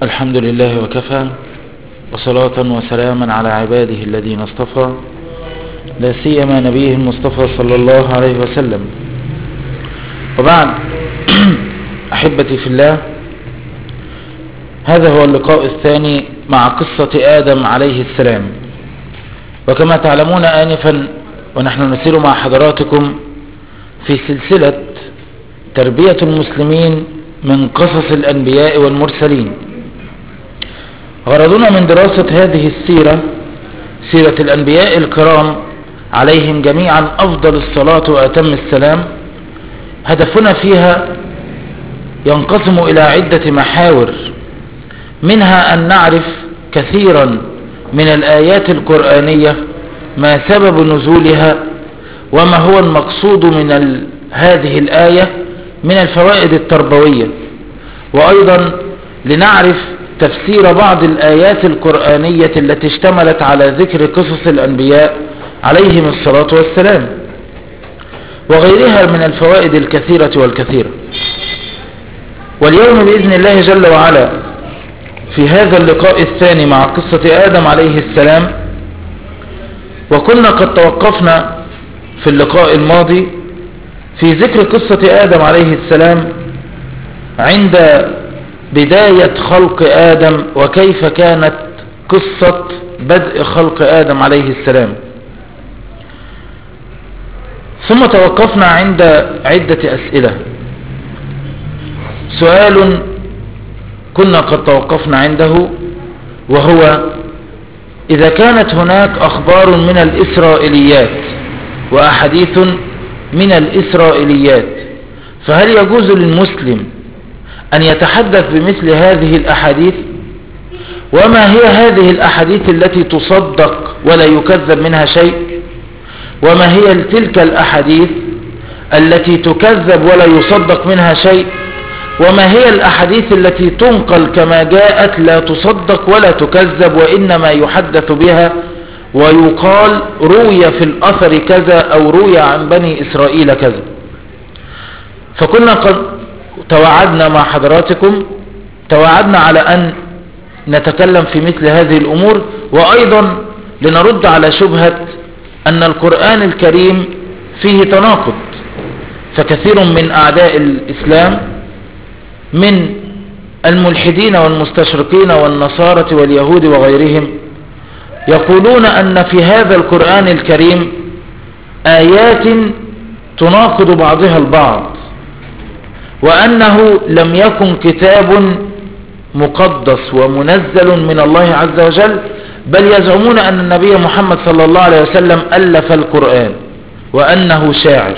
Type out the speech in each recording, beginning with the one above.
الحمد لله وكفى، وصلاة وسلاما على عباده الذين اصطفى، لا سيما نبيه المصطفى صلى الله عليه وسلم. وبعد، أحبتي في الله، هذا هو اللقاء الثاني مع قصة آدم عليه السلام. وكما تعلمون آنفا ونحن نسير مع حضراتكم في سلسلة تربية المسلمين من قصص الأنبياء والمرسلين. غرضنا من دراسة هذه السيرة، سيرة الأنبياء الكرام عليهم جميعا أفضل الصلاة وأتم السلام، هدفنا فيها ينقسم إلى عدة محاور، منها أن نعرف كثيرا من الآيات القرآنية ما سبب نزولها وما هو المقصود من هذه الآية من الفوائد التربوية، وأيضا لنعرف تفسير بعض الآيات القرآنية التي اشتملت على ذكر قصص الأنبياء عليهم الصلاة والسلام وغيرها من الفوائد الكثيرة والكثيرة. واليوم بإذن الله جل وعلا في هذا اللقاء الثاني مع قصة آدم عليه السلام، وكنا قد توقفنا في اللقاء الماضي في ذكر قصة آدم عليه السلام عند بداية خلق آدم وكيف كانت قصة بدء خلق آدم عليه السلام. ثم توقفنا عند عدة أسئلة. سؤال كنا قد توقفنا عنده، وهو: إذا كانت هناك أخبار من الإسرائيليات وأحاديث من الإسرائيليات، فهل يجوز للمسلم أن يتحدث بمثل هذه الأحاديث؟ وما هي هذه الأحاديث التي تصدق ولا يكذب منها شيء؟ وما هي تلك الأحاديث التي تكذب ولا يصدق منها شيء؟ وما هي الأحاديث التي تنقل كما جاءت لا تصدق ولا تكذب، وإنما يحدث بها ويقال روي في الأثر كذا أو روي عن بني إسرائيل كذا؟ فكنا قد توعدنا مع حضراتكم، توعدنا على أن نتكلم في مثل هذه الأمور، وأيضا لنرد على شبهة أن القرآن الكريم فيه تناقض. فكثير من أعداء الإسلام من الملحدين والمستشرقين والنصارى واليهود وغيرهم يقولون أن في هذا القرآن الكريم آيات تناقض بعضها البعض، وأنه لم يكن كتاب مقدس ومنزل من الله عز وجل، بل يزعمون أن النبي محمد صلى الله عليه وسلم ألف القرآن وأنه شاعر.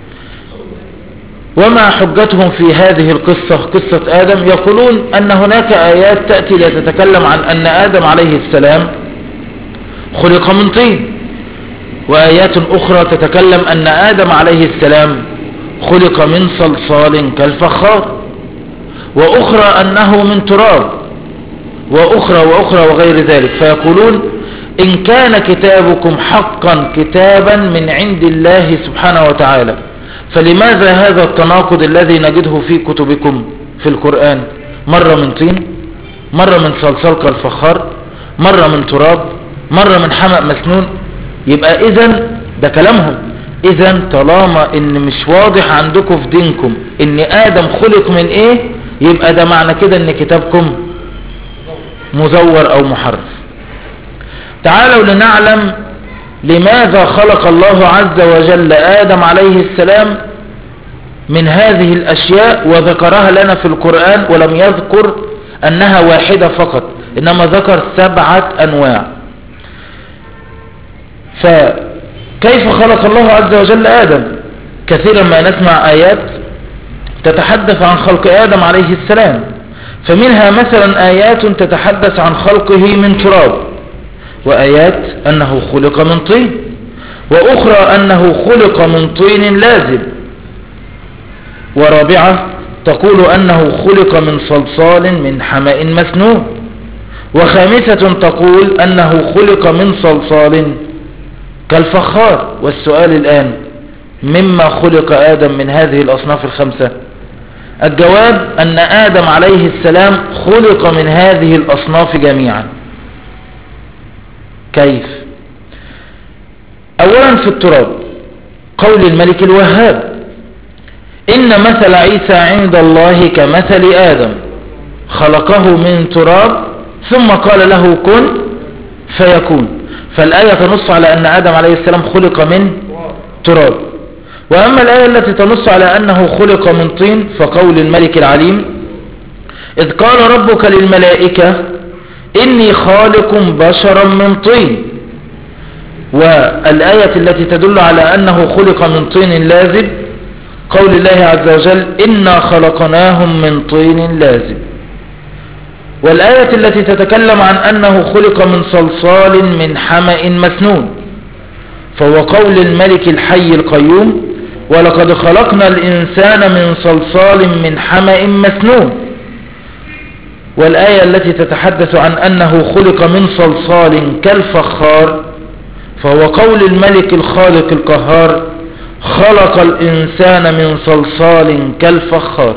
وما حجتهم في هذه القصة، قصة آدم؟ يقولون أن هناك آيات تأتي لتتكلم عن أن آدم عليه السلام خلق من طين، وآيات أخرى تتكلم أن آدم عليه السلام خلق من صلصال كالفخار، وأخرى أنه من تراب، وأخرى وغير ذلك. فيقولون: إن كان كتابكم حقا كتابا من عند الله سبحانه وتعالى، فلماذا هذا التناقض الذي نجده في كتبكم في القرآن؟ مرة من طين، مرة من صلصال كالفخار، مرة من تراب، مرة من حمأ مسنون. يبقى إذن ده كلامهم. إذن طالما إن مش واضح عندكم في دينكم إن آدم خلق من إيه، يبقى ده معنى كده إن كتابكم مزور أو محرف. تعالوا لنعلم لماذا خلق الله عز وجل آدم عليه السلام من هذه الأشياء وذكرها لنا في القرآن، ولم يذكر أنها واحدة فقط، إنما ذكر 7 أنواع. فكيف خلق الله عز وجل آدم؟ كثيرا ما نسمع آيات تتحدث عن خلق آدم عليه السلام، فمنها مثلا آيات تتحدث عن خلقه من تراب، وآيات أنه خلق من طين، وأخرى أنه خلق من طين لازب، ورابعة تقول أنه خلق من صلصال من حمأ مسنون، وخامسة تقول أنه خلق من صلصال كالفخار. والسؤال الآن: مما خلق آدم من هذه الأصناف الخمسة؟ الجواب أن آدم عليه السلام خلق من هذه الأصناف جميعا. كيف؟ أولا في التراب، قول الملك الوهاب: إن مثل عيسى عند الله كمثل آدم خلقه من تراب ثم قال له كن فيكون. فالآية تنص على أن آدم عليه السلام خلق من تراب. وأما الآية التي تنص على أنه خلق من طين فقول الملك العليم: إذ قال ربك للملائكة إني خالق بشرا من طين. والآية التي تدل على أنه خلق من طين لازب قول الله عز وجل: إنا خلقناهم من طين لازب. والآية التي تتكلم عن أنه خلق من صلصال من حمأ مسنون فهو قول الملك الحي القيوم: ولقد خلقنا الإنسان من صلصال من حمأ مسنون. والآية التي تتحدث عن أنه خلق من صلصال كالفخار فهو قول الملك الخالق القهار: خلق الإنسان من صلصال كالفخار.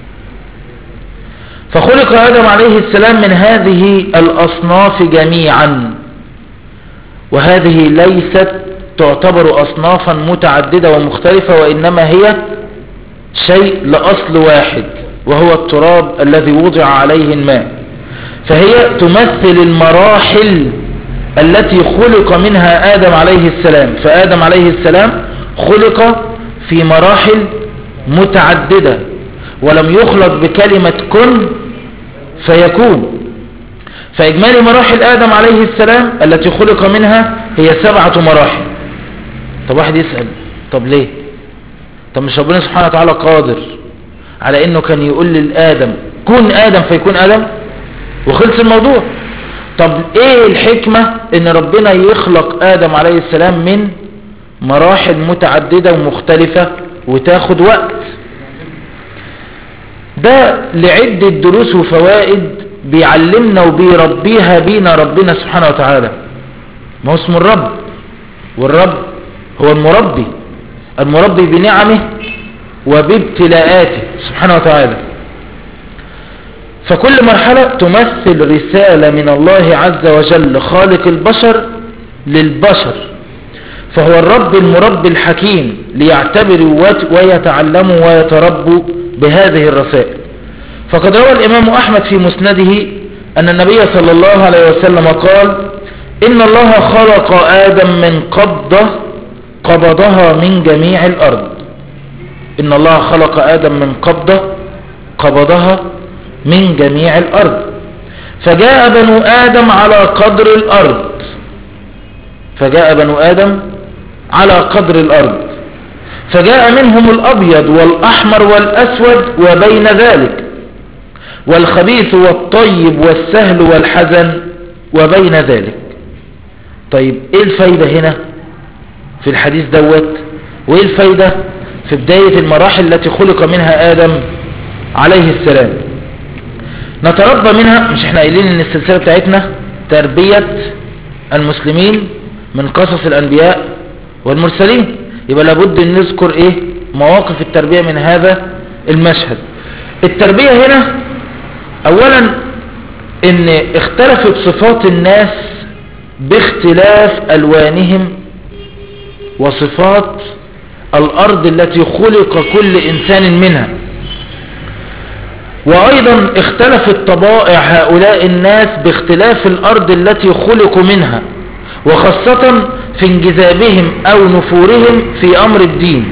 فخلق آدم عليه السلام من هذه الأصناف جميعا، وهذه ليست تعتبر أصنافا متعددة ومختلفة، وإنما هي شيء لأصل واحد وهو التراب الذي وضع عليه الماء. فهي تمثل المراحل التي خلق منها آدم عليه السلام. فآدم عليه السلام خلق في مراحل متعددة ولم يخلق بكلمة كن فيكون. فإجمالي مراحل آدم عليه السلام التي خلق منها هي 7 مراحل. طب واحد يسأل: طب ليه؟ طب مش ربنا سبحانه وتعالى قادر على انه كان يقول للآدم كن آدم فيكون آدم وخلص الموضوع؟ طب ايه الحكمة ان ربنا يخلق آدم عليه السلام من مراحل متعددة ومختلفة وتاخد وقت؟ ده لعدة دروس وفوائد بيعلمنا وبيربيها بينا ربنا سبحانه وتعالى. ما هو اسم الرب، والرب هو المربي بنعمه وبابتلاءاته سبحانه وتعالى. فكل مرحلة تمثل رسالة من الله عز وجل خالق البشر للبشر. فهو الرب المربي الحكيم ليعتبروا ويتعلموا ويتربوا بهذه الرسائل. فقد روى الإمام أحمد في مسنده أن النبي صلى الله عليه وسلم قال: إن الله خلق آدم من قبضة قبضها من جميع الأرض. إن الله خلق آدم من قبضة قبضها من جميع الأرض، فجاء بنو آدم على قدر الأرض. فجاء بنو آدم على قدر الأرض، فجاء منهم الأبيض والأحمر والأسود وبين ذلك، والخبيث والطيب والسهل والحزن وبين ذلك. طيب ايه الفايدة هنا في الحديث دوت؟ وايه الفايدة في بداية المراحل التي خلق منها آدم عليه السلام؟ نتربى منها. مش احنا قايلين ان السلسلة بتاعتنا تربية المسلمين من قصص الأنبياء والمرسلين؟ يبقى لابد ان نذكر ايه مواقف التربية من هذا المشهد. التربية هنا اولا ان اختلفت صفات الناس باختلاف الوانهم وصفات الارض التي خلق كل انسان منها، وايضا اختلفت طبائع هؤلاء الناس باختلاف الارض التي خلقوا منها، وخاصة في انجذابهم او نفورهم في امر الدين.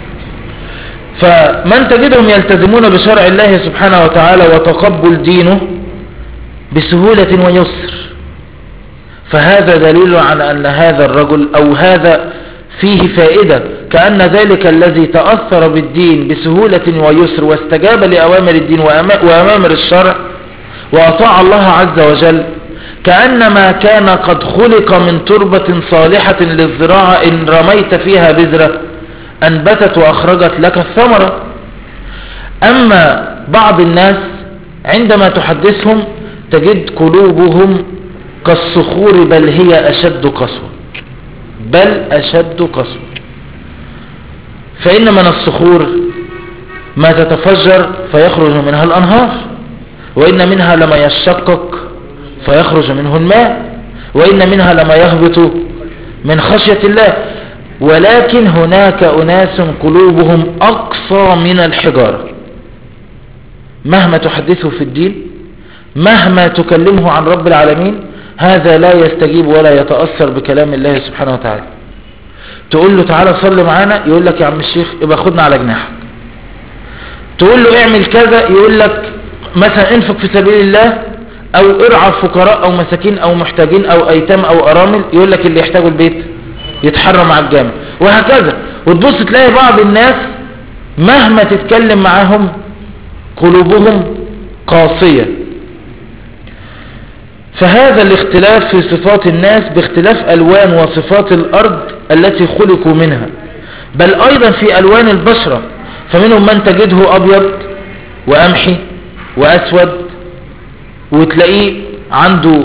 فمن تجدهم يلتزمون بشرع الله سبحانه وتعالى وتقبل دينه بسهولة ويسر، فهذا دليل على أن هذا الرجل أو هذا فيه فائدة، كأن ذلك الذي تأثر بالدين بسهولة ويسر واستجاب لأوامر الدين وأوامر الشرع وأطاع الله عز وجل، كأنما كان قد خلق من تربة صالحة للزراعة إن رميت فيها بذرة أنبتت وأخرجت لك الثمرة. أما بعض الناس عندما تحدثهم تجد قلوبهم كالصخور، بل هي أشد قسوة، فإن من الصخور ما تتفجر فيخرج منها الأنهار، وإن منها لما يشقق فيخرج منه الماء، وإن منها لما يهبط من خشية الله، ولكن هناك أناس قلوبهم أقصى من الحجارة. مهما تحدثه في الدين، مهما تكلمه عن رب العالمين، هذا لا يستجيب ولا يتأثر بكلام الله سبحانه وتعالى. تقول له تعالى صل معانا، يقول لك يا عم الشيخ يبقى خدنا على جناحك. تقول له اعمل كذا، يقول لك مثلا انفق في سبيل الله، او ارعى فقراء او مساكين او محتاجين او ايتام او ارامل، يقول لك اللي يحتاجوا البيت يتحرم على الجامع، وهكذا. وتبص تلاقي بعض الناس مهما تتكلم معاهم قلوبهم قاسية. فهذا الاختلاف في صفات الناس باختلاف ألوان وصفات الأرض التي خلقوا منها، بل أيضا في ألوان البشرة، فمنهم من تجده أبيض وأمحي وأسود، وتلاقيه عنده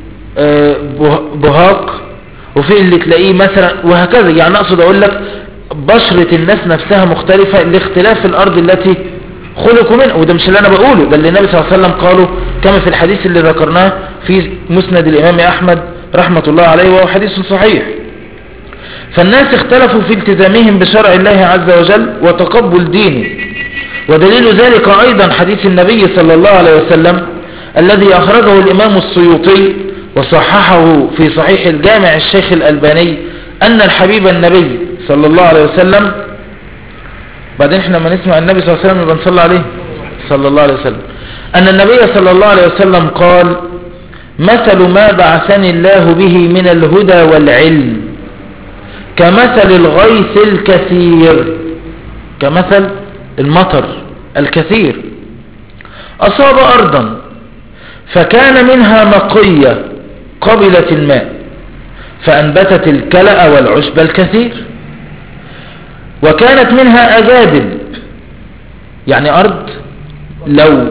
بهاق، وفي اللي تلاقيه مثلا، وهكذا. يعني أقصد أقول لك بشرة الناس نفسها مختلفة لاختلاف الأرض التي خلقوا منها. وده مش اللي أنا بقوله، ده اللي النبي صلى الله عليه وسلم قاله كما في الحديث اللي ذكرناه في مسند الإمام أحمد رحمة الله عليه، وهو حديث صحيح. فالناس اختلفوا في التزامهم بشرع الله عز وجل وتقبل دينه، ودليل ذلك أيضا حديث النبي صلى الله عليه وسلم الذي أخرجه الإمام السيوطي وصححه في صحيح الجامع الشيخ الألباني، أن الحبيب النبي صلى الله عليه وسلم، بعدين احنا لما نسمع النبي صلى الله عليه وسلم يبقى نصلي عليه صلى الله عليه وسلم، أن النبي صلى الله عليه وسلم قال: مثل ما بعثني الله به من الهدى والعلم كمثل الغيث الكثير، كمثل المطر الكثير، أصاب أرضا فكان منها نقية قبلت الماء فأنبتت الكلأ والعشب الكثير، وكانت منها أجادب، يعني أرض لو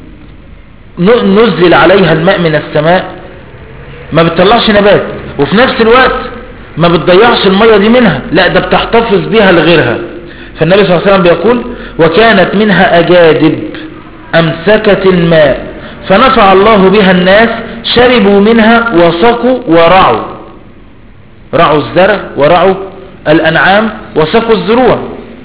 نزل عليها الماء من السماء ما بتطلعش نبات، وفي نفس الوقت ما بتضيعش المية دي منها، لا ده بتحتفظ بها لغيرها. فالنبي صلى الله عليه وسلم بيقول: وكانت منها أجادب أمسكت الماء فنفع الله بها الناس، شربوا منها وسقوا ورعوا، رعوا الزرع ورعوا الأنعام وسقوا الزروع.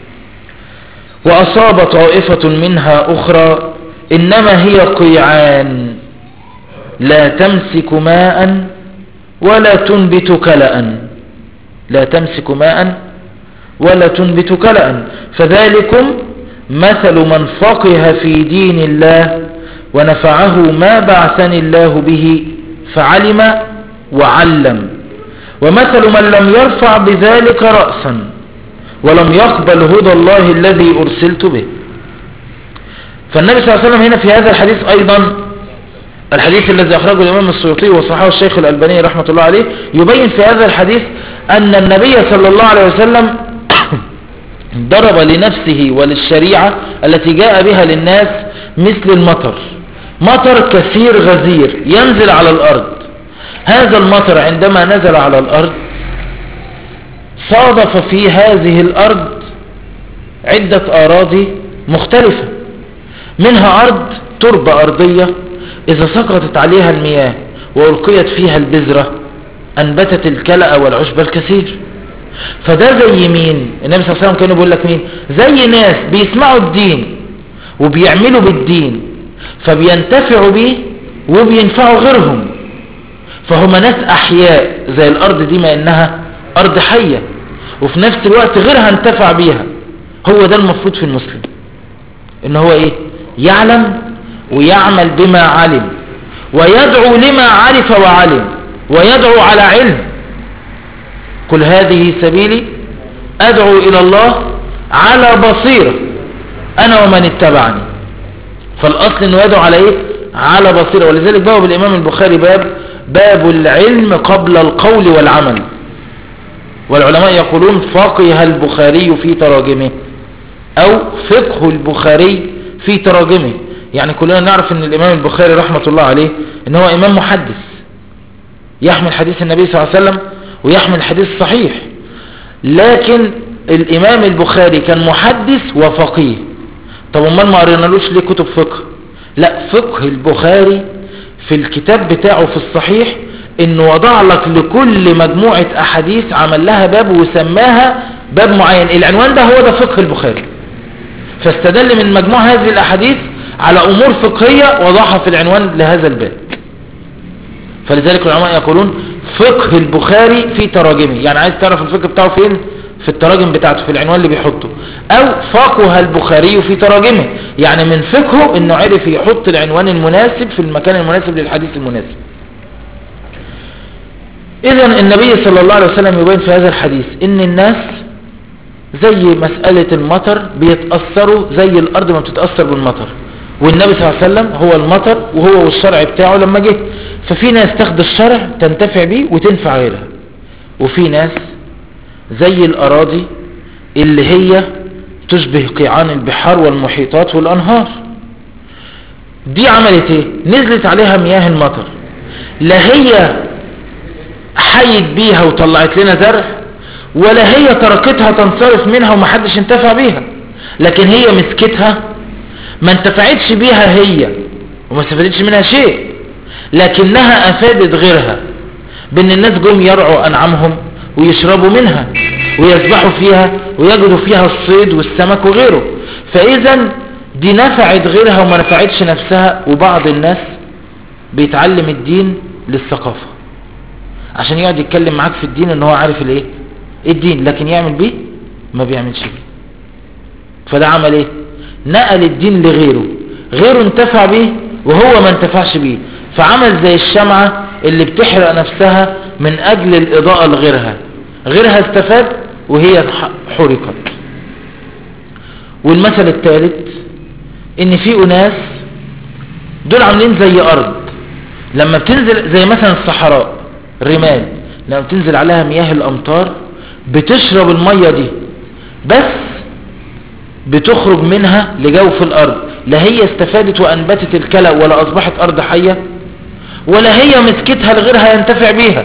وأصاب طائفة منها أخرى إنما هي قيعان لا تمسك ماء ولا تنبت كلأ، لا تمسك ماء ولا تنبت كلأ، فذلكم مثل من فقه في دين الله ونفعه ما بعثني الله به فعلم وعلم، ومثل من لم يرفع بذلك رأسا ولم يقبل هدى الله الذي أرسلت به. فالنبي صلى الله عليه وسلم هنا في هذا الحديث أيضا، الحديث الذي أخرجه الإمام السيوطي وصححه الشيخ الألباني رحمة الله عليه، يبين في هذا الحديث أن النبي صلى الله عليه وسلم ضرب لنفسه وللشريعة التي جاء بها للناس مثل المطر، مطر كثير غزير ينزل على الأرض. هذا المطر عندما نزل على الأرض صادف في هذه الأرض عدة أراضي مختلفة، منها أرض تربة أرضية إذا سقطت عليها المياه وألقيت فيها البذرة أنبتت الكلأ والعشب الكثير. فده زي مين؟ النبي صلى الله عليه وسلم كانوا بيقول لك مين؟ زي ناس بيسمعوا الدين وبيعملوا بالدين فبينتفعوا به وبينفعوا غيرهم، فهم ناس أحياء زي الأرض دي ما إنها أرض حية، وفي نفس الوقت غيرها انتفع بيها. هو ده المفروض في المسلم، إن هو إيه؟ يعلم ويعمل بما علم، ويدعو لما عرف وعلم، ويدعو على علم. قل هذه سبيلي أدعو إلى الله على بصيرة أنا ومن اتبعني. فالأصل أنه يدعو على إيه؟ على بصيرة. ولذلك باب الإمام البخاري باب العلم قبل القول والعمل. والعلماء يقولون فقه البخاري في تراجمه، أو فقه البخاري في تراجمه. يعني كلنا نعرف أن الإمام البخاري رحمة الله عليه أن هو إمام محدث، يحمل حديث النبي صلى الله عليه وسلم ويحمل حديث صحيح، لكن الإمام البخاري كان محدث وفقيه، طب امال ما قرينالوش ليه كتب فقه؟ لا، فقه البخاري في الكتاب بتاعه في الصحيح انه وضع لك لكل مجموعة احاديث عمل لها باب وسماها باب معين، العنوان ده هو ده فقه البخاري، فاستدل من مجموع هذه الاحاديث على امور فقهية وضعها في العنوان لهذا الباب. فلذلك العلماء يقولون فقه البخاري في تراجمه، يعني عايز تعرف الفقه بتاعه فين؟ في التراجم بتاعته، في العنوان اللي بيحطه. او فقه البخاري في تراجمه، يعني من فقهه انه عرف يحط العنوان المناسب في المكان المناسب للحديث المناسب. اذا النبي صلى الله عليه وسلم يبين في هذا الحديث ان الناس زي مسألة المطر بيتأثروا زي الارض ما بتتأثر بالمطر، والنبي صلى الله عليه وسلم هو المطر وهو والشرع بتاعه لما جه. ففي ناس تاخد الشرع تنتفع بيه وتنفع غيرها، وفي ناس زي الأراضي اللي هي تشبه قيعان البحار والمحيطات والأنهار. دي عملت ايه؟ نزلت عليها مياه المطر، لا هي حيت بيها وطلعت لنا زرع، ولا هي تركتها تنصرف منها ومحدش انتفع بيها، لكن هي مسكتها ما انتفعتش بيها هي وما استفادتش منها شيء، لكنها افادت غيرها بان الناس جم يرعوا انعامهم ويشربوا منها ويسبحوا فيها ويجدوا فيها الصيد والسمك وغيره. فاذا دي نفعت غيرها وما نفعتش نفسها. وبعض الناس بيتعلم الدين للثقافة عشان يقعد يتكلم معاك في الدين ان هو عارف الايه الدين، لكن يعمل بيه ما بيعملش بيه. فده عمل ايه؟ نقل الدين لغيره، غيره انتفع بيه وهو ما انتفعش بيه، فعمل زي الشمعة اللي بتحرق نفسها من اجل الاضاءة لغيرها، غيرها استفاد وهي حرقت. والمثل الثالث ان في اناس دول عاملين زي ارض لما بتنزل، زي مثلا الصحراء الرمال لما بتنزل عليها مياه الامطار بتشرب المية دي، بس بتخرج منها لجوف الارض، لا هي استفادت وانبتت الكلى ولا اصبحت ارض حية، ولا هي مسكتها لغيرها ينتفع بيها،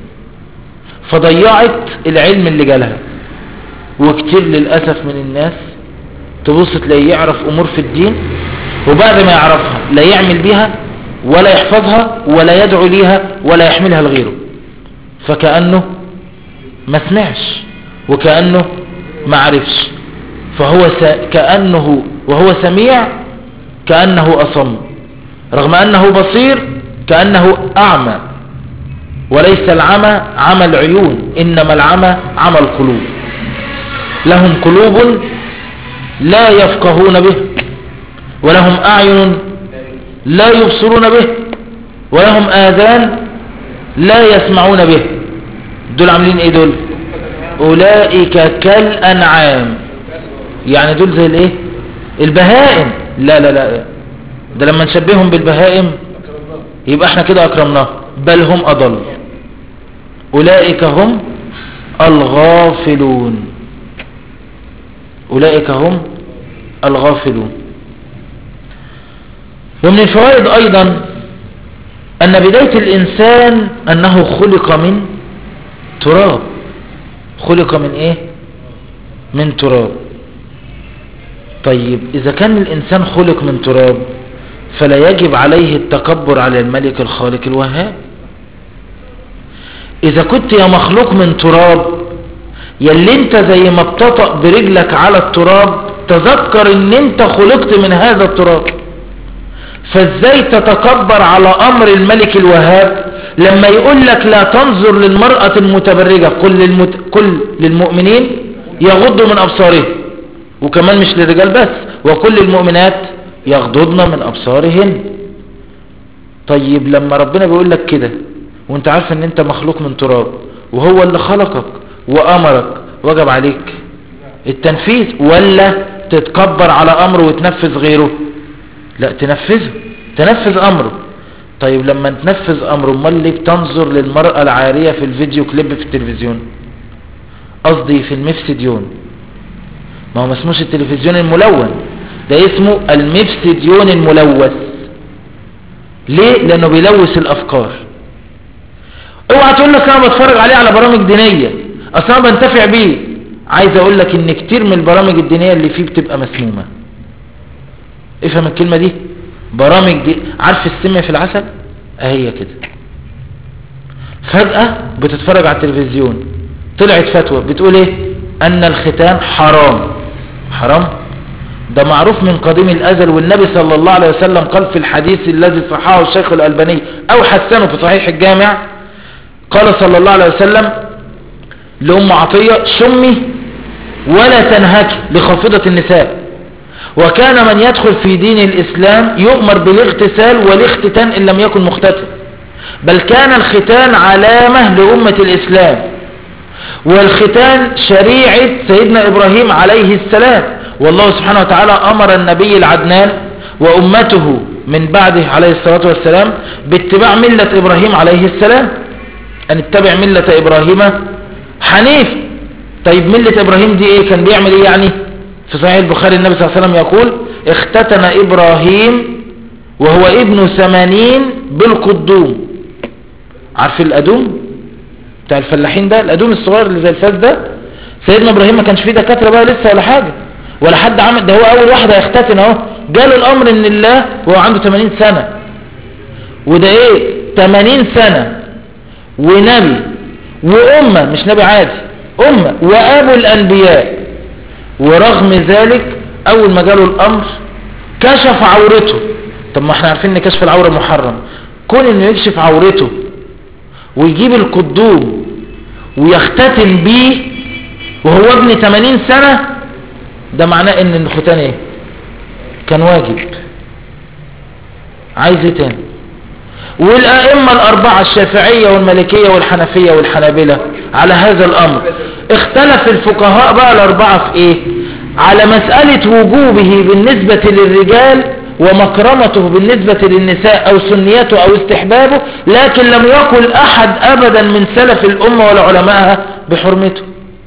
فضيعت العلم اللي جالها. وكتير للأسف من الناس تبص تلاقيه يعرف امور في الدين وبعد ما يعرفها لا يعمل بيها ولا يحفظها ولا يدعو ليها ولا يحملها لغيره، فكأنه ما سمعش وكأنه ما عرفش، فهو كأنه وهو سميع كأنه أصم، رغم أنه بصير كأنه أعمى. وليس العمى عمى العيون، إنما العمى عمى القلوب. لهم قلوب لا يفقهون به، ولهم أعين لا يبصرون به، ولهم آذان لا يسمعون به. دول عاملين ايه دول؟ أولئك كالأنعام، يعني دول زي الايه؟ البهائم. لا لا لا، ده لما نشبههم بالبهائم يبقى احنا كده اكرمناه، بل هم اضل. أولئك هم الغافلون، أولئك هم الغافلون. ومن الفوائد أيضا أن بداية الإنسان أنه خلق من تراب. خلق من إيه؟ من تراب. طيب إذا كان الإنسان خلق من تراب فلا يجب عليه التكبر على الملك الخالق الوهاب. إذا كنت يا مخلوق من تراب، يلي انت زي ما بتطأ برجلك على التراب تذكر ان انت خلقت من هذا التراب، فازاي تتكبر على امر الملك الوهاب لما يقول لك لا تنظر للمرأة المتبرجة، قل للمؤمنين يغضوا من ابصارهم، وكمان مش للرجال بس، وكل المؤمنات يغضضن من ابصارهن. طيب لما ربنا بيقول لك كده وانت عارف ان انت مخلوق من تراب وهو اللي خلقك وامرك، وجب عليك التنفيذ ولا تتكبر على امره وتنفذ غيره؟ لا، تنفذ امره. طيب لما تنفذ امره امال ليه بتنظر للمرأة العارية في الفيديو كليب في التلفزيون؟ قصدي في المفسديون، ما هو ما اسموش التلفزيون الملون، ده اسمه المفسديون الملوث. ليه؟ لانه بيلوث الافكار. اوعى تقول لك انا بتفرج عليه على برامج دينية اصلا بنتفع بيه. عايز اقول لك ان كتير من البرامج الدينية اللي فيه بتبقى مسمومة، افهم الكلمة دي، برامج دي. عارف السم في العسل اهي كده. فجأة بتتفرج على التلفزيون طلعت فتوى بتقول ايه؟ ان الختان حرام. حرام ده معروف من قديم الازل، والنبي صلى الله عليه وسلم قال في الحديث الذي صححه الشيخ الألباني او حسنه في صحيح الجامع، قال صلى الله عليه وسلم لأم عطية: شمي ولا تنهكي لخافضة النساء. وكان من يدخل في دين الإسلام يؤمر بالاغتسال والاختتان إن لم يكن مختتن، بل كان الختان علامة لأمة الإسلام، والختان شريعة سيدنا إبراهيم عليه السلام. والله سبحانه وتعالى أمر النبي العدنان وأمته من بعده عليه الصلاة والسلام باتباع ملة إبراهيم عليه السلام، أن اتبع ملة إبراهيم حنيف. طيب ملة إبراهيم دي إيه؟ كان بيعمل إيه يعني؟ في صحيح البخاري النبي صلى الله عليه وسلم يقول: اختتن إبراهيم وهو ابن 80 بالقدوم. عارف الأدوم بتاع الفلاحين ده، الأدوم الصغير اللي زي الفاس ده؟ سيدنا إبراهيم ما كانش فيه دكاترة بقى لسه ولا حاجة ولا حد عمل، ده هو أول واحد هيختتن اهو. جاله الأمر إن الله وهو عنده 80 سنة، وده إيه 80 سنة ونبي وأمة، مش نبي عادي، أمة وأبو الأنبياء. ورغم ذلك أول ما جاله الأمر كشف عورته. طب ما احنا عارفين ان كشف العورة محرم، كون انه يكشف عورته ويجيب القدوم ويختتن بيه وهو ابن 80 سنة، ده معناه ان الختان ايه؟ كان واجب. عايز ايه تاني؟ والأئمة الأربعة الشافعية والمالكية والحنفية والحنابلة على هذا الأمر. اختلف الفقهاء بقى الأربعة في ايه؟ على مسألة وجوبه بالنسبة للرجال ومكرمته بالنسبة للنساء أو سنيته أو استحبابه، لكن لم يقل أحد أبدا من سلف الأمة ولا علمائها بحرمته.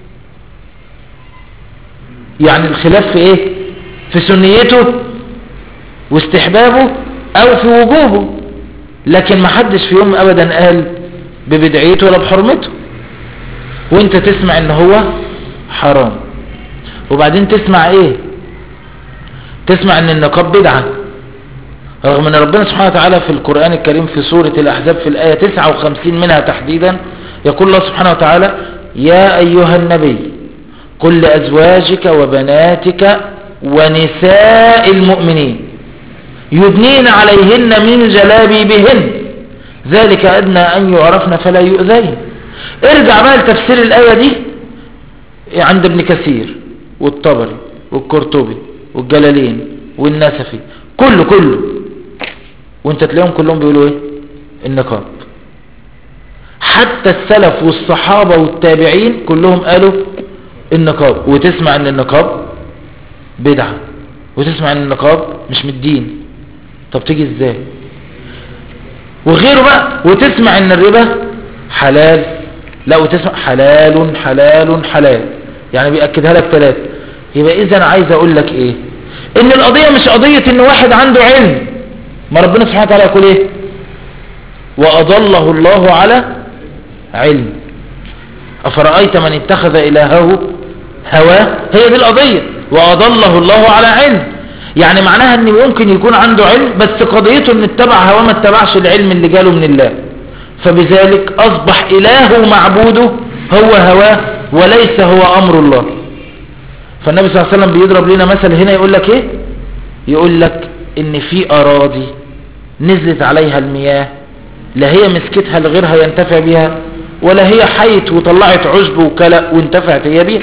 يعني الخلاف في ايه؟ في سنيته واستحبابه أو في وجوبه، لكن ما حدش في يوم أبدا قال ببدعيته ولا بحرمته. وانت تسمع ان هو حرام، وبعدين تسمع ايه؟ تسمع ان النقاب بدعة، رغم ان ربنا سبحانه وتعالى في القرآن الكريم في سورة الأحزاب في الآية 59 منها تحديدا يقول الله سبحانه وتعالى: يا أيها النبي قل لأزواجك وبناتك ونساء المؤمنين يدنين عليهن من جلابيبهن ذلك أدنى أن يعرفن فلا يؤذين. ارجع بقى لتفسير الآية دي عند ابن كثير والطبري والقرطبي والجلالين والنسفي، كله وانت تلاقيهم كلهم بيقولوا ايه؟ النقاب. حتى السلف والصحابة والتابعين كلهم قالوا النقاب. وتسمع ان النقاب بدعة، وتسمع ان النقاب مش من الدين. طب تيجي ازاي؟ وغيره بقى. وتسمع ان الربا حلال، لا وتسمع حلال حلال حلال، يعني بيأكدها لك 3. يبقى اذا عايز اقول لك ايه؟ ان القضية مش قضية ان واحد عنده علم، ما ربنا سبحانه وتعالى يقول ايه؟ وأضله الله على علم أفرأيت من اتخذ إلهه هواه. هي دي القضية، وأضله الله على علم. يعني معناها ان ممكن يكون عنده علم بس قضيته ان اتبع هواه ما اتبعش العلم اللي جاله من الله، فبذلك أصبح إله معبوده هو هواه وليس هو أمر الله. فالنبي صلى الله عليه وسلم بيضرب لنا مثل هنا يقول لك ايه؟ يقول لك ان في أراضي نزلت عليها المياه، لا هي مسكتها لغيرها ينتفع بها، ولا هي حيت وطلعت عشب وكلأ وانتفعت هي بها.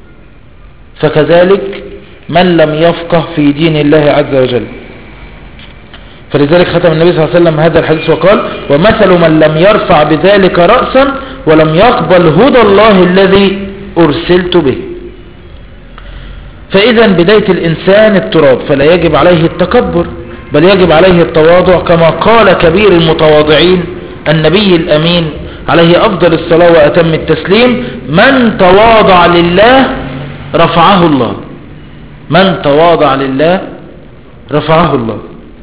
فكذلك من لم يفقه في دين الله عز وجل. فلذلك ختم النبي صلى الله عليه وسلم هذا الحديث وقال: ومثل من لم يرفع بذلك رأسا ولم يقبل هدى الله الذي أرسلت به. فإذا بداية الإنسان التراب، فلا يجب عليه التكبر بل يجب عليه التواضع، كما قال كبير المتواضعين النبي الأمين عليه أفضل الصلاة وأتم التسليم: من تواضع لله رفعه الله. من تواضع لله رفعه الله.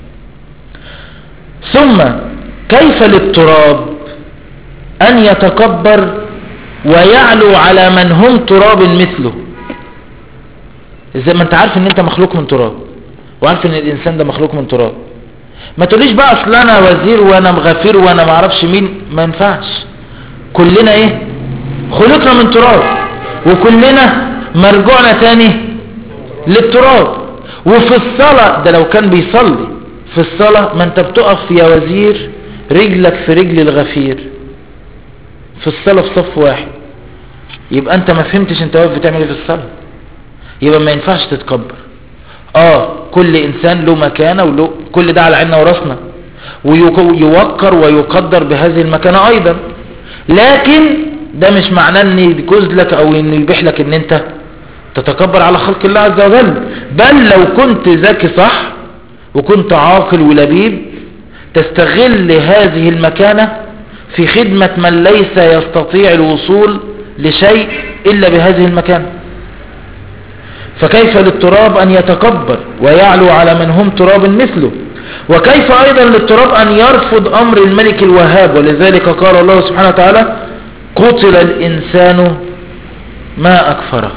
ثم كيف للتراب أن يتكبر ويعلو على من هم تراب مثله؟ إذا ما انت عارف ان انت مخلوق من تراب، وعارف ان الانسان ده مخلوق من تراب. ما تقوليش بقى اصل انا وزير وانا مغفير وانا ما اعرفش مين، ما ينفعش. كلنا ايه؟ خلقنا من تراب، وكلنا مرجوعنا تاني للتراب. وفي الصلاة ده لو كان بيصلي في الصلاة، ما انت بتقف يا وزير رجلك في رجل الغفير في الصلاة في صف واحد، يبقى انت ما فهمتش انت واقف بتعمل ايه في الصلاة. يبقى ما ينفعش تتكبر. كل انسان له مكانه، وله كل ده على عيننا وراسنا، ويوقر ويقدر بهذه المكانة ايضا. لكن ده مش معناه ان يجوز لك او ان يبيح لك ان انت تتكبر على خلق الله عز وجل. بل لو كنت ذكي صح وكنت عاقل ولبيب، تستغل هذه المكانة في خدمة من ليس يستطيع الوصول لشيء إلا بهذه المكانة. فكيف للتراب أن يتكبر ويعلو على من هم تراب مثله؟ وكيف أيضا للتراب أن يرفض أمر الملك الوهاب؟ ولذلك قال الله سبحانه وتعالى: قتل الإنسان ما أكفره.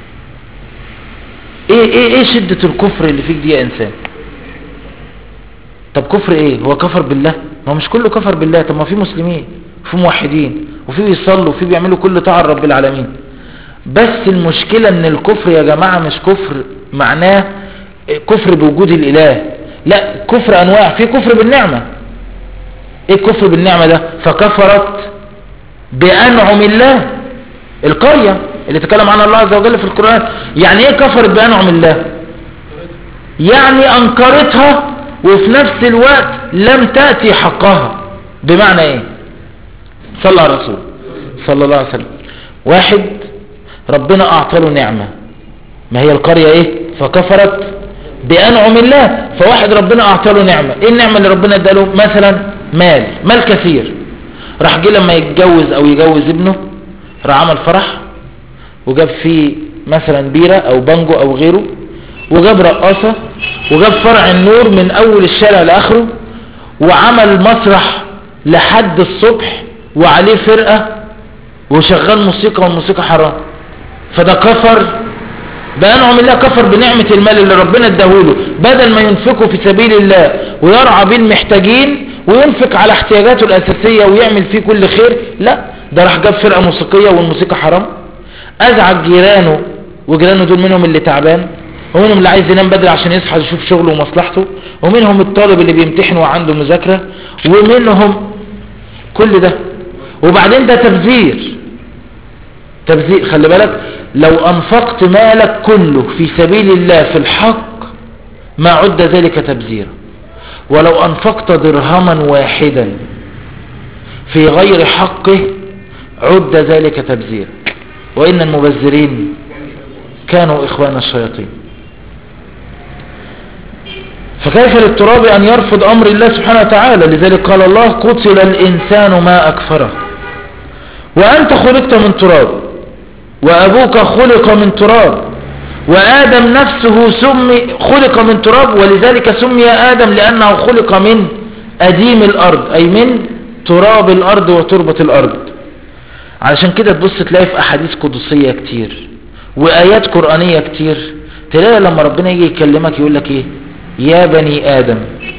ايه شدة الكفر اللي فيك دي يا إنسان؟ طب كفر ايه؟ هو كفر بالله؟ ما هو مش كله كفر بالله. طب ما في مسلمين وفي موحدين وفي بيصلوا وفي بيعملوا كل طاعة رب العالمين. بس المشكلة ان الكفر يا جماعة مش كفر معناه كفر بوجود الإله، لا، كفر أنواع. في كفر بالنعمة. ايه الكفر بالنعمة ده؟ فكفرت بأنعم الله، القرية اللي تكلم عنها الله عز وجل في القرآن. يعني ايه كفرت بأنعم الله؟ يعني أنكرتها وفي نفس الوقت لم تأتي حقها. بمعنى ايه؟ صلى على الرسول صلى الله عليه وسلم. واحد ربنا أعطى له نعمة، ما هي القرية ايه؟ فكفرت بأنعم الله. فواحد ربنا أعطى له نعمة، ايه النعمة اللي ربنا اداله؟ مثلا مال كثير. راح جه لما يتجوز او يجوز ابنه، راح عمل فرح وجاب فيه مثلا بيرة او بانجو او غيره، وجاب رقاصة، وجاب فرع النور من اول الشارع لاخره، وعمل مسرح لحد الصبح وعليه فرقة وشغال موسيقى، والموسيقى حرام. فده كفر بأنعم الله، كفر بنعمة المال اللي ربنا اداهوله. بدل ما ينفقه في سبيل الله ويرعى بين محتاجين وينفق على احتياجاته الأساسية ويعمل فيه كل خير، لا، ده راح جاب فرقة موسيقية والموسيقى حرام. أزعج جيرانه، وجيرانه دول منهم اللي تعبان، ومنهم اللي عايز ينام بدري عشان يصحى يشوف شغله ومصلحته، ومنهم الطالب اللي بيمتحن وعنده مذاكرة، ومنهم كل ده. وبعدين ده تبذير. خلي بالك، لو أنفقت مالك كله في سبيل الله في الحق ما عد ذلك تبذيرا، ولو أنفقت درهما واحدا في غير حقه عد ذلك تبذيرا، وإن المبذرين كانوا إخوان الشياطين. فكيف للتراب أن يرفض أمر الله سبحانه وتعالى؟ لذلك قال الله: قتل الإنسان ما أكفره. وأنت خلقت من تراب، وأبوك خلق من تراب، وآدم نفسه خلق من تراب، ولذلك سمي آدم لأنه خلق من أديم الأرض، أي من تراب الأرض وتربة الأرض. علشان كده تبص تلاقي في أحاديث قدسية كتير وآيات قرآنية كتير، تلاقي لما ربنا يجي يكلمك يقول لك إيه؟ يا بني آدم،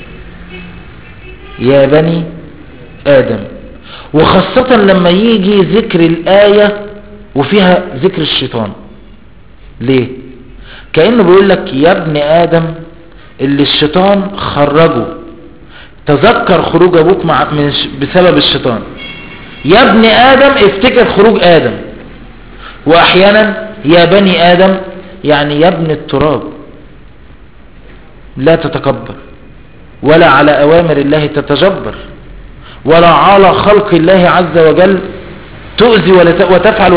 يا بني آدم. وخاصة لما يجي ذكر الآية وفيها ذكر الشيطان. ليه؟ كأنه بيقول لك يا ابن آدم اللي الشيطان خرجه، تذكر خروج أبوك بسبب الشيطان. يا ابن آدم افتكر خروج آدم. وأحيانا يا بني آدم يعني يا ابن التراب، لا تتكبر ولا على أوامر الله تتجبر ولا على خلق الله عز وجل تؤذي وتفعل.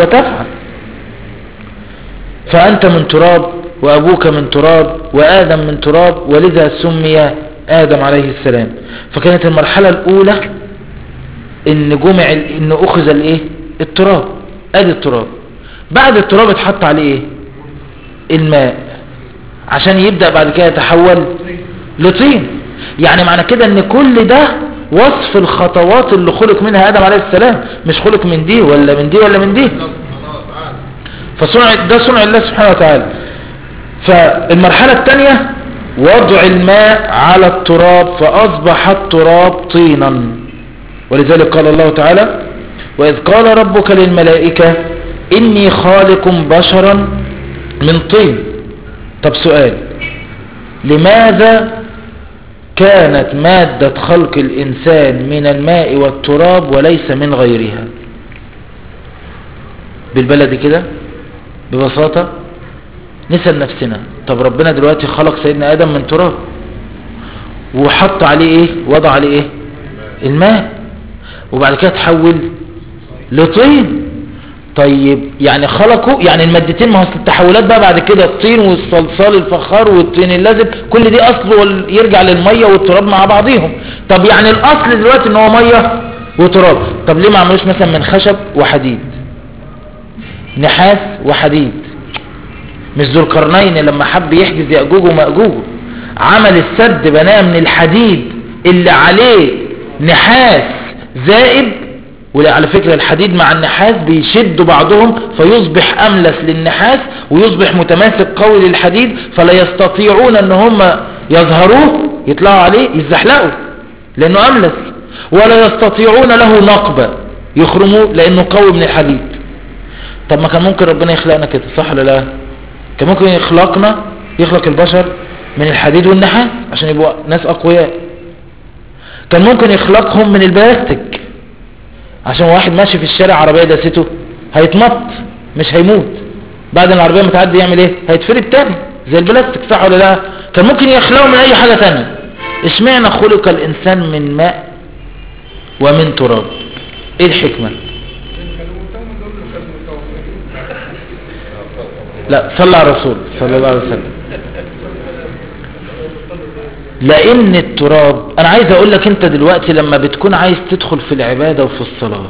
فأنت من تراب، وأبوك من تراب، وآدم من تراب، ولذا سمي آدم عليه السلام. فكانت المرحلة الأولى إن أخذ التراب، آدي التراب. بعد التراب اتحط عليه إيه؟ الماء، عشان يبدأ بعد كده يتحول لطين. يعني معنى كده ان كل ده وصف الخطوات اللي خلق منها آدم عليه السلام، مش خلق من دي ولا من دي ولا من دي. ده صنع الله سبحانه وتعالى. فالمرحلة الثانية وضع الماء على التراب فأصبح التراب طينا. ولذلك قال الله تعالى: وإذ قال ربك للملائكة إني خالق بشرا من طين. طب سؤال: لماذا كانت مادة خلق الإنسان من الماء والتراب وليس من غيرها؟ بالبلد كده ببساطة نسأل نفسنا، طب ربنا دلوقتي خلق سيدنا آدم من تراب وحط عليه ايه؟ وضع عليه ايه؟ الماء، وبعد كده تحول لطين. طيب يعني خلقه، يعني المادتين، ما هو التحولات بقى بعد كده الطين والصلصال الفخار والطين اللازب كل دي اصله يرجع للمية والتراب مع بعضهم. طب يعني الاصل دلوقتي ان هو مية وتراب، طب ليه ما عملوش مثلا من خشب وحديد، نحاس وحديد؟ مش ذو القرنين لما حب يحجز يأجوج ومأجوج عمل السد بناه من الحديد اللي عليه نحاس زائد، وعلى فكرة الحديد مع النحاس بيشدوا بعضهم فيصبح أملس للنحاس ويصبح متماسك قوي للحديد، فلا يستطيعون ان هم يظهروه يطلعوا عليه يزحلقوا لأنه أملس، ولا يستطيعون له نقبة يخرموه لأنه قوي من الحديد. طب ما كان ممكن ربنا يخلقنا كده، صح ولا لا؟ كان ممكن يخلق البشر من الحديد والنحاس عشان يبقوا ناس أقوياء. كان ممكن يخلقهم من البلاستيك عشان واحد ماشي في الشارع عربية داسته هيتمط مش هيموت، بعد العربية متعدي يعمل ايه؟ هيتفرد تاني زي البلاستيك، صح ولا لا؟ كان ممكن يخلقه من اي حاجة تانية. اشمعنى خلق الانسان من ماء ومن تراب؟ ايه الحكمة؟ لا، صلى على الرسول صلى الله عليه وسلم. لان التراب، انا عايز اقول لك انت دلوقتي لما بتكون عايز تدخل في العبادة وفي الصلاة،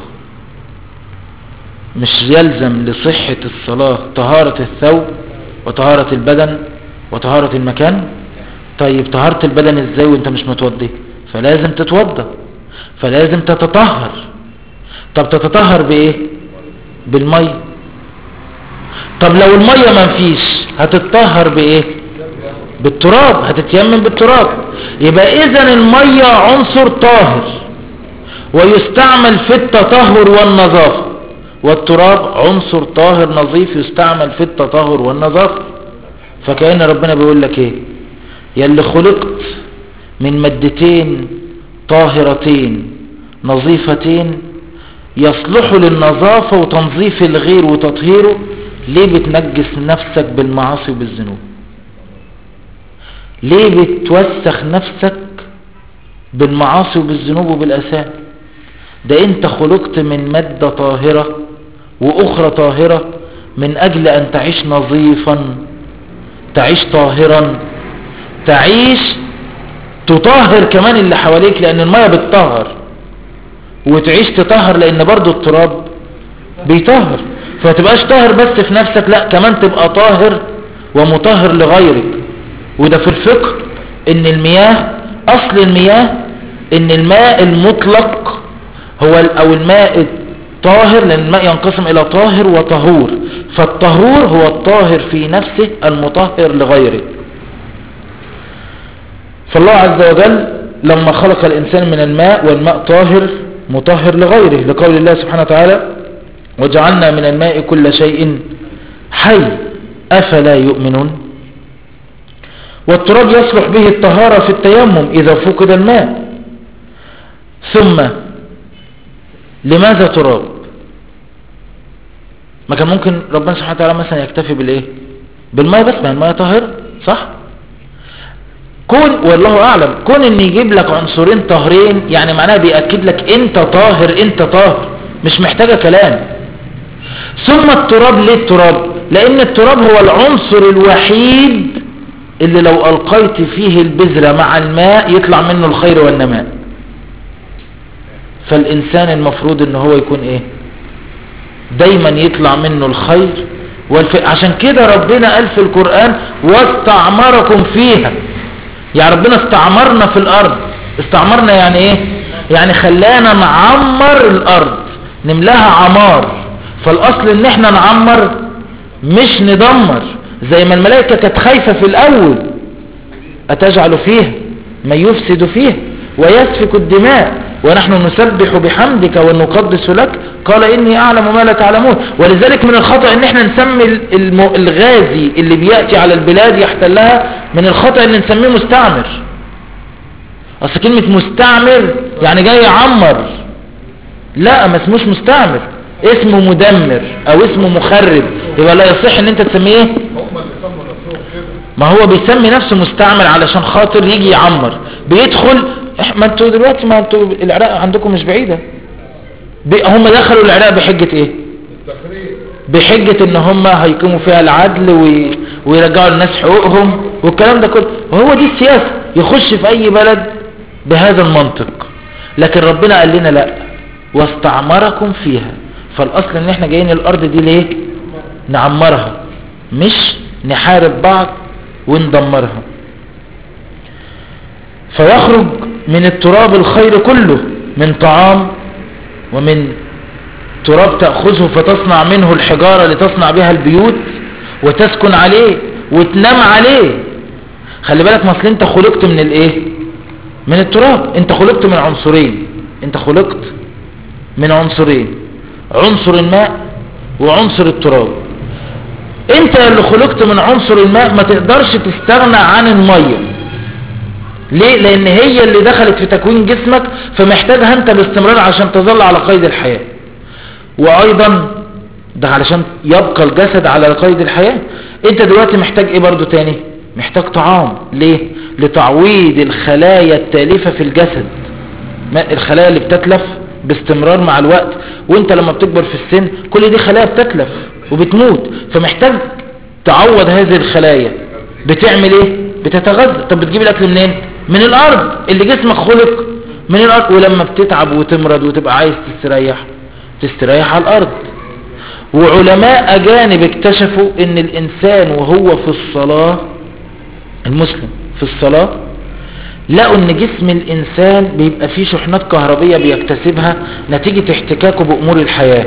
مش يلزم لصحة الصلاة طهارة الثوب وطهارة البدن وطهارة المكان؟ طيب طهارة البدن ازاي وانت مش متوضي؟ فلازم تتوضى، فلازم تتطهر. طب تتطهر بايه؟ بالمية. طب لو المية ما فيش هتتطهر بايه؟ بالتراب، هتتيمم بالتراب. يبقى اذن المية عنصر طاهر ويستعمل في التطهر والنظافة، والتراب عنصر طاهر نظيف يستعمل في التطهر والنظافة. فكأن ربنا بيقول لك ايه؟ يلي خلقت من مادتين طاهرتين نظيفتين يصلحوا للنظافة وتنظيف الغير وتطهيره، ليه بتنجس نفسك بالمعاصي وبالذنوب؟ ليه بتوسخ نفسك بالمعاصي وبالذنوب وبالآثام؟ ده انت خلقت من مادة طاهرة واخرى طاهرة من اجل ان تعيش نظيفا، تعيش طاهرا، تعيش تطهر كمان اللي حواليك، لان المية بتطهر، وتعيش تطهر لان برضو التراب بيطهر. فتبقاش طاهر بس في نفسك، لا كمان تبقى طاهر ومطهر لغيرك. وده في الفقه ان المياه، اصل المياه ان الماء المطلق هو او الماء الطاهر، لان الماء ينقسم الى طاهر وطهور، فالطهور هو الطاهر في نفسه المطهر لغيره. فالله عز وجل لما خلق الانسان من الماء، والماء طاهر مطهر لغيره، لقول الله سبحانه وتعالى: وجعلنا من الماء كل شيء حي افلا يؤمنون. والتراب يصلح به الطهارة في التيمم إذا فقد الماء. ثم لماذا تراب؟ ما كان ممكن ربنا سبحانه وتعالى مثلا يكتفي بالإيه؟ بالماء بس، ما الماء طاهر، صح؟ كون والله أعلم كون إن يجيب لك عنصرين طاهرين يعني معناها بيأكد لك أنت طاهر، أنت طاهر، مش محتاجة كلام. ثم التراب، ليه التراب؟ لأن التراب هو العنصر الوحيد اللي لو ألقيت فيه البذرة مع الماء يطلع منه الخير والنماء. فالإنسان المفروض ان هو يكون ايه؟ دايما يطلع منه الخير عشان كده ربنا قال في القرآن: واستعمركم فيها. يعني ربنا استعمرنا في الأرض. استعمرنا يعني ايه؟ يعني خلانا نعمر الأرض، نملاها عمار. فالأصل ان احنا نعمر مش ندمر، زي ما الملائكة كانت خايفة في الأول أتجعل فيه من يفسد فيه ويسفك الدماء ونحن نسبح بحمدك ونقدس لك؟ قال إني أعلم ما لا تعلمون. ولذلك من الخطأ إن احنا نسمي الغازي اللي بيأتي على البلاد يحتلها، من الخطأ إن نسميه مستعمر. أصل كلمة مستعمر يعني جاي يعمر، لا، ما اسموش مستعمر، اسمه مدمر أو اسمه مخرب، يبقى لا يصح إن أنت تسميه. ما هو بيسمي نفسه مستعمر علشان خاطر يجي يعمر، بيدخل. ما انتوا دلوقتي، ما انتوا العراق عندكم مش بعيدة، هم دخلوا العراق بحجة ايه؟ بحجة ان هم هيقيموا فيها العدل ويرجعوا للناس حقوقهم والكلام ده كله. وهو دي السياسة، يخش في اي بلد بهذا المنطق. لكن ربنا قال لنا لا، واستعمركم فيها. فالاصل ان احنا جايين الارض دي ليه؟ نعمرها، مش نحارب بعض وندمرها. فيخرج من التراب الخير كله، من طعام ومن تراب تأخذه فتصنع منه الحجارة لتصنع بها البيوت وتسكن عليه وتنام عليه. خلي بالك، مثل انت خلقت من الايه؟ من التراب. انت خلقت من عنصرين، انت خلقت من عنصرين، عنصر الماء وعنصر التراب. انت اللي خلقت من عنصر الماء ما تقدرش تستغنى عن المية. ليه؟ لان هي اللي دخلت في تكوين جسمك، فمحتاجها انت باستمرار عشان تظل على قيد الحياة. وايضا ده علشان يبقى الجسد على قيد الحياة. انت دلوقتي محتاج ايه برضو تاني؟ محتاج طعام. ليه؟ لتعويض الخلايا التالفة في الجسد، الخلايا اللي بتتلف باستمرار مع الوقت. وانت لما بتكبر في السن كل دي خلايا بتتلف وبتموت، فمحتاج تعوض هذه الخلايا. بتعمل ايه؟ بتتغذى. طب بتجيب الاكل منين؟ من الارض، اللي جسمك خلق من الارض. ولما بتتعب وتمرض وتبقى عايز تستريح على الارض. وعلماء اجانب اكتشفوا ان الانسان وهو في الصلاة، المسلم في الصلاة، لقوا ان جسم الانسان بيبقى فيه شحنات كهربية بيكتسبها نتيجة احتكاكه بامور الحياة.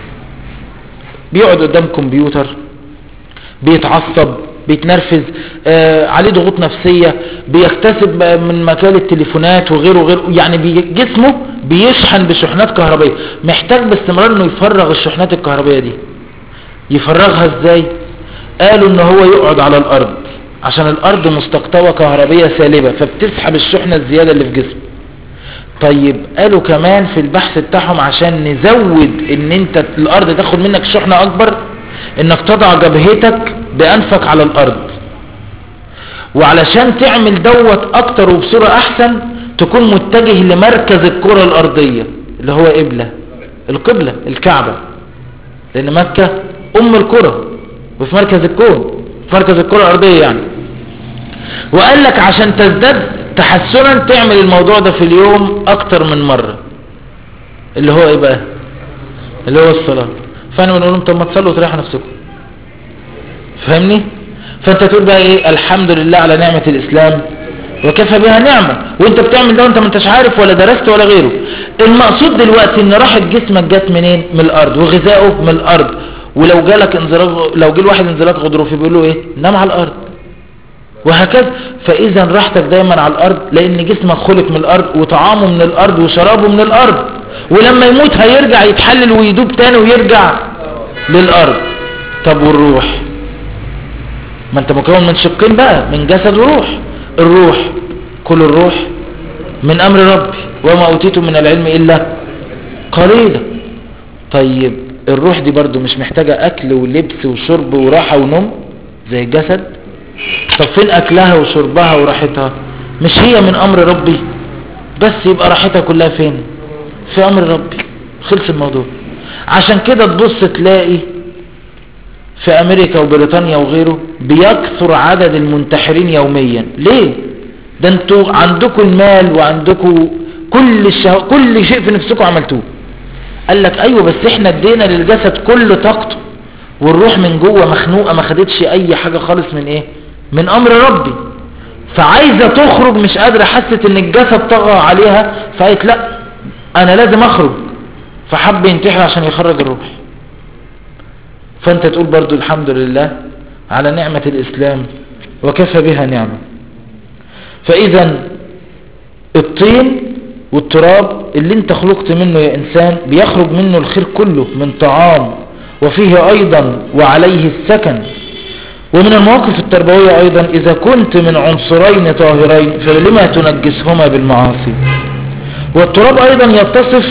بيقعد قدام كمبيوتر، بيتعصب، بيتنرفز، عليه ضغوط نفسية، بيكتسب من مكان التليفونات وغيره، يعني جسمه بيشحن بشحنات كهربية، محتاج باستمرار انه يفرغ الشحنات الكهربية دي. يفرغها ازاي؟ قالوا ان هو يقعد على الارض، عشان الارض مستقطبة كهربية سالبة فبتسحب الشحنة الزيادة اللي في جسمه. طيب قالوا كمان في البحث بتاعهم عشان نزود ان انت الارض تاخد منك شحنة اكبر، انك تضع جبهتك بانفك على الارض. وعلشان تعمل دوت اكتر وبصورة احسن تكون متجه لمركز الكرة الارضية اللي هو القبلة الكعبة، لان مكة ام الكرة وفي مركز الكون، في مركز الكرة الارضية يعني. وقال لك عشان تزداد تحسنا تعمل الموضوع ده في اليوم اكتر من مرة، اللي هو ايه بقى؟ اللي هو الصلاة. فانا بنقول لهم طب ما تصلوا وتريحوا نفسكم، فاهمني؟ فانت تقول بقى ايه؟ الحمد لله على نعمة الاسلام وكفى بها نعمة. وانت بتعمل ده وانت ما انتش عارف ولا درست ولا غيره. المقصود دلوقتي ان راحة جسمك جت منين؟ من الارض، وغذائه من الارض. ولو جالك لو جه الواحد انزلاق غضروفي بيقول له ايه؟ نام على الارض، وهكذا. فاذا راحتك دايما على الارض، لان جسمك خلق من الارض وطعامه من الارض وشرابه من الارض. ولما يموت هيرجع يتحلل ويدوب تاني ويرجع للارض. طب والروح؟ ما انت مكون من شقين بقى، من جسد وروح. الروح، كل الروح من امر ربي وما اوتيتم من العلم الا قليلا. طيب الروح دي برضو مش محتاجة اكل ولبس وشرب وراحة ونوم زي الجسد؟ طب فين اكلها وشربها وراحتها؟ مش هي من امر ربي؟ بس يبقى راحتها كلها فين؟ في امر ربي. خلص الموضوع. عشان كده تبص تلاقي في امريكا وبريطانيا وغيره بيكثر عدد المنتحرين يوميا. ليه؟ ده انتوا عندكم المال وعندكم كل شيء في نفسكم عملتوه. قال لك ايوه، بس احنا ادينا للجسد كل طاقته، والروح من جوه مخنوقه ما خدتش اي حاجه خالص من ايه؟ من امر ربي. فعايزه تخرج مش قادره، حست ان الجسد طغى عليها، فقالت لا انا لازم اخرج، فحب ينتحر عشان يخرج الروح. فانت تقول برضو الحمد لله على نعمة الاسلام وكفى بها نعمة. فإذا الطين والتراب اللي انت خلقت منه يا إنسان بيخرج منه الخير كله من طعام، وفيه أيضا وعليه السكن. ومن المواقف التربوية أيضا إذا كنت من عنصرين طاهرين فلما تنجسهما بالمعاصي. والتراب أيضا يتصف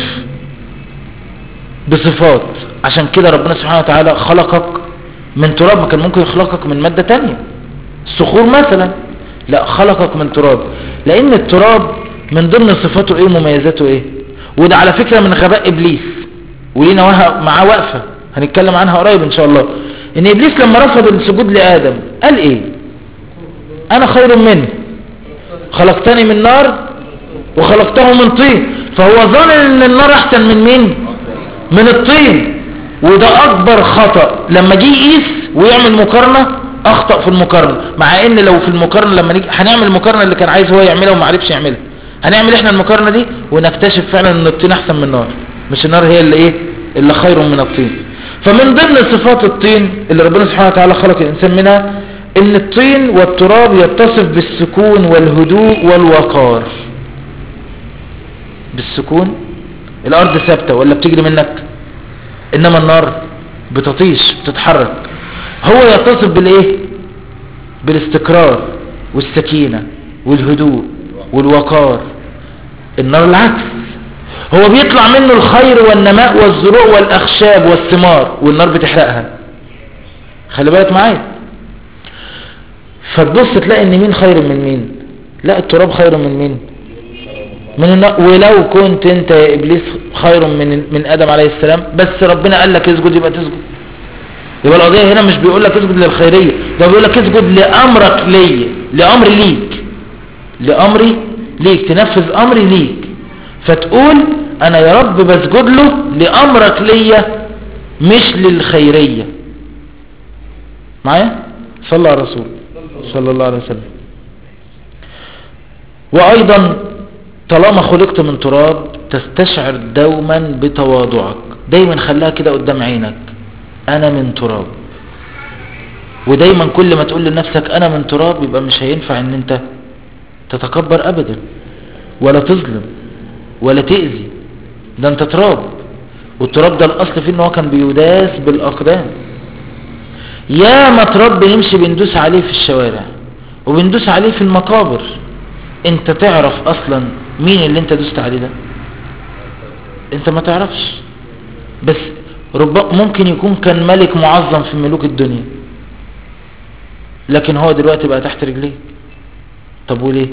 بصفات، عشان كده ربنا سبحانه وتعالى خلقك من تراب. ما كان ممكن يخلقك من مادة تانية، الصخور مثلا، لا خلقك من تراب، لأن التراب من ضمن صفاته ايه ومميزاته ايه. وده على فكرة من غباء إبليس، ولينا معاه وقفة هنتكلم عنها قريب إن شاء الله. إن إبليس لما رفض السجود لآدم قال ايه؟ أنا خير منه، خلقتني من نار وخلقته من طين. فهو ظن ان النار احسن من مين؟ من الطين. وده اكبر خطأ. لما جه يقيس ويعمل مقارنة اخطأ في المقارنة، مع ان لو في المقارنة لما نيجي هنعمل المقارنة اللي كان عايز هو يعملها وما عرفش يعملها، هنعمل احنا المقارنة دي ونكتشف فعلا ان الطين احسن من النار، مش النار هي اللي ايه اللي خير من الطين. فمن ضمن صفات الطين اللي ربنا سبحانه وتعالى خلق الانسان منها ان الطين والتراب يتصف بالسكون والهدوء والوقار. بالسكون، الارض ثابتة ولا بتجري منك، انما النار بتطيش بتتحرك. هو يتصف بالايه؟ بالاستقرار والسكينة والهدوء والوقار. النار العكس، هو بيطلع منه الخير والنماء والزروع والاخشاب والثمار، والنار بتحرقها. خلي بالك معايا. فتبص تلاقي ان مين خير من مين؟ لا، التراب خير من مين؟ من النار. ولو كنت انت يا ابليس خير من ادم عليه السلام، بس ربنا قال لك اسجد يبقى تسجد. يبقى القضيه هنا مش بيقول لك اسجد للخيريه، ده بيقول لك اسجد لامرك ليا، لامري ليك، لامري ليك، تنفذ امري ليك. فتقول انا يا رب بسجد له لامرك ليا مش للخيريه. معايا؟ صلى على الرسول صلى الله عليه وسلم. وايضا طالما خلقت من تراب تستشعر دوما بتواضعك، دايما خليها كده قدام عينك، انا من تراب. ودايما كل ما تقول لنفسك انا من تراب يبقى مش هينفع ان انت تتكبر ابدا ولا تظلم ولا تأذي، ده انت تراب. والتراب ده الاصل فيه ان هو كان بيداس بالاقدام. يا ما تراب بنمشي بندوس عليه في الشوارع وبندوس عليه في المقابر. انت تعرف اصلا مين اللي انت دوست عليه ده؟ انت ما تعرفش. بس ممكن يكون كان ملك معظم في ملوك الدنيا، لكن هو دلوقتي بقى تحت رجليك. طب وليه؟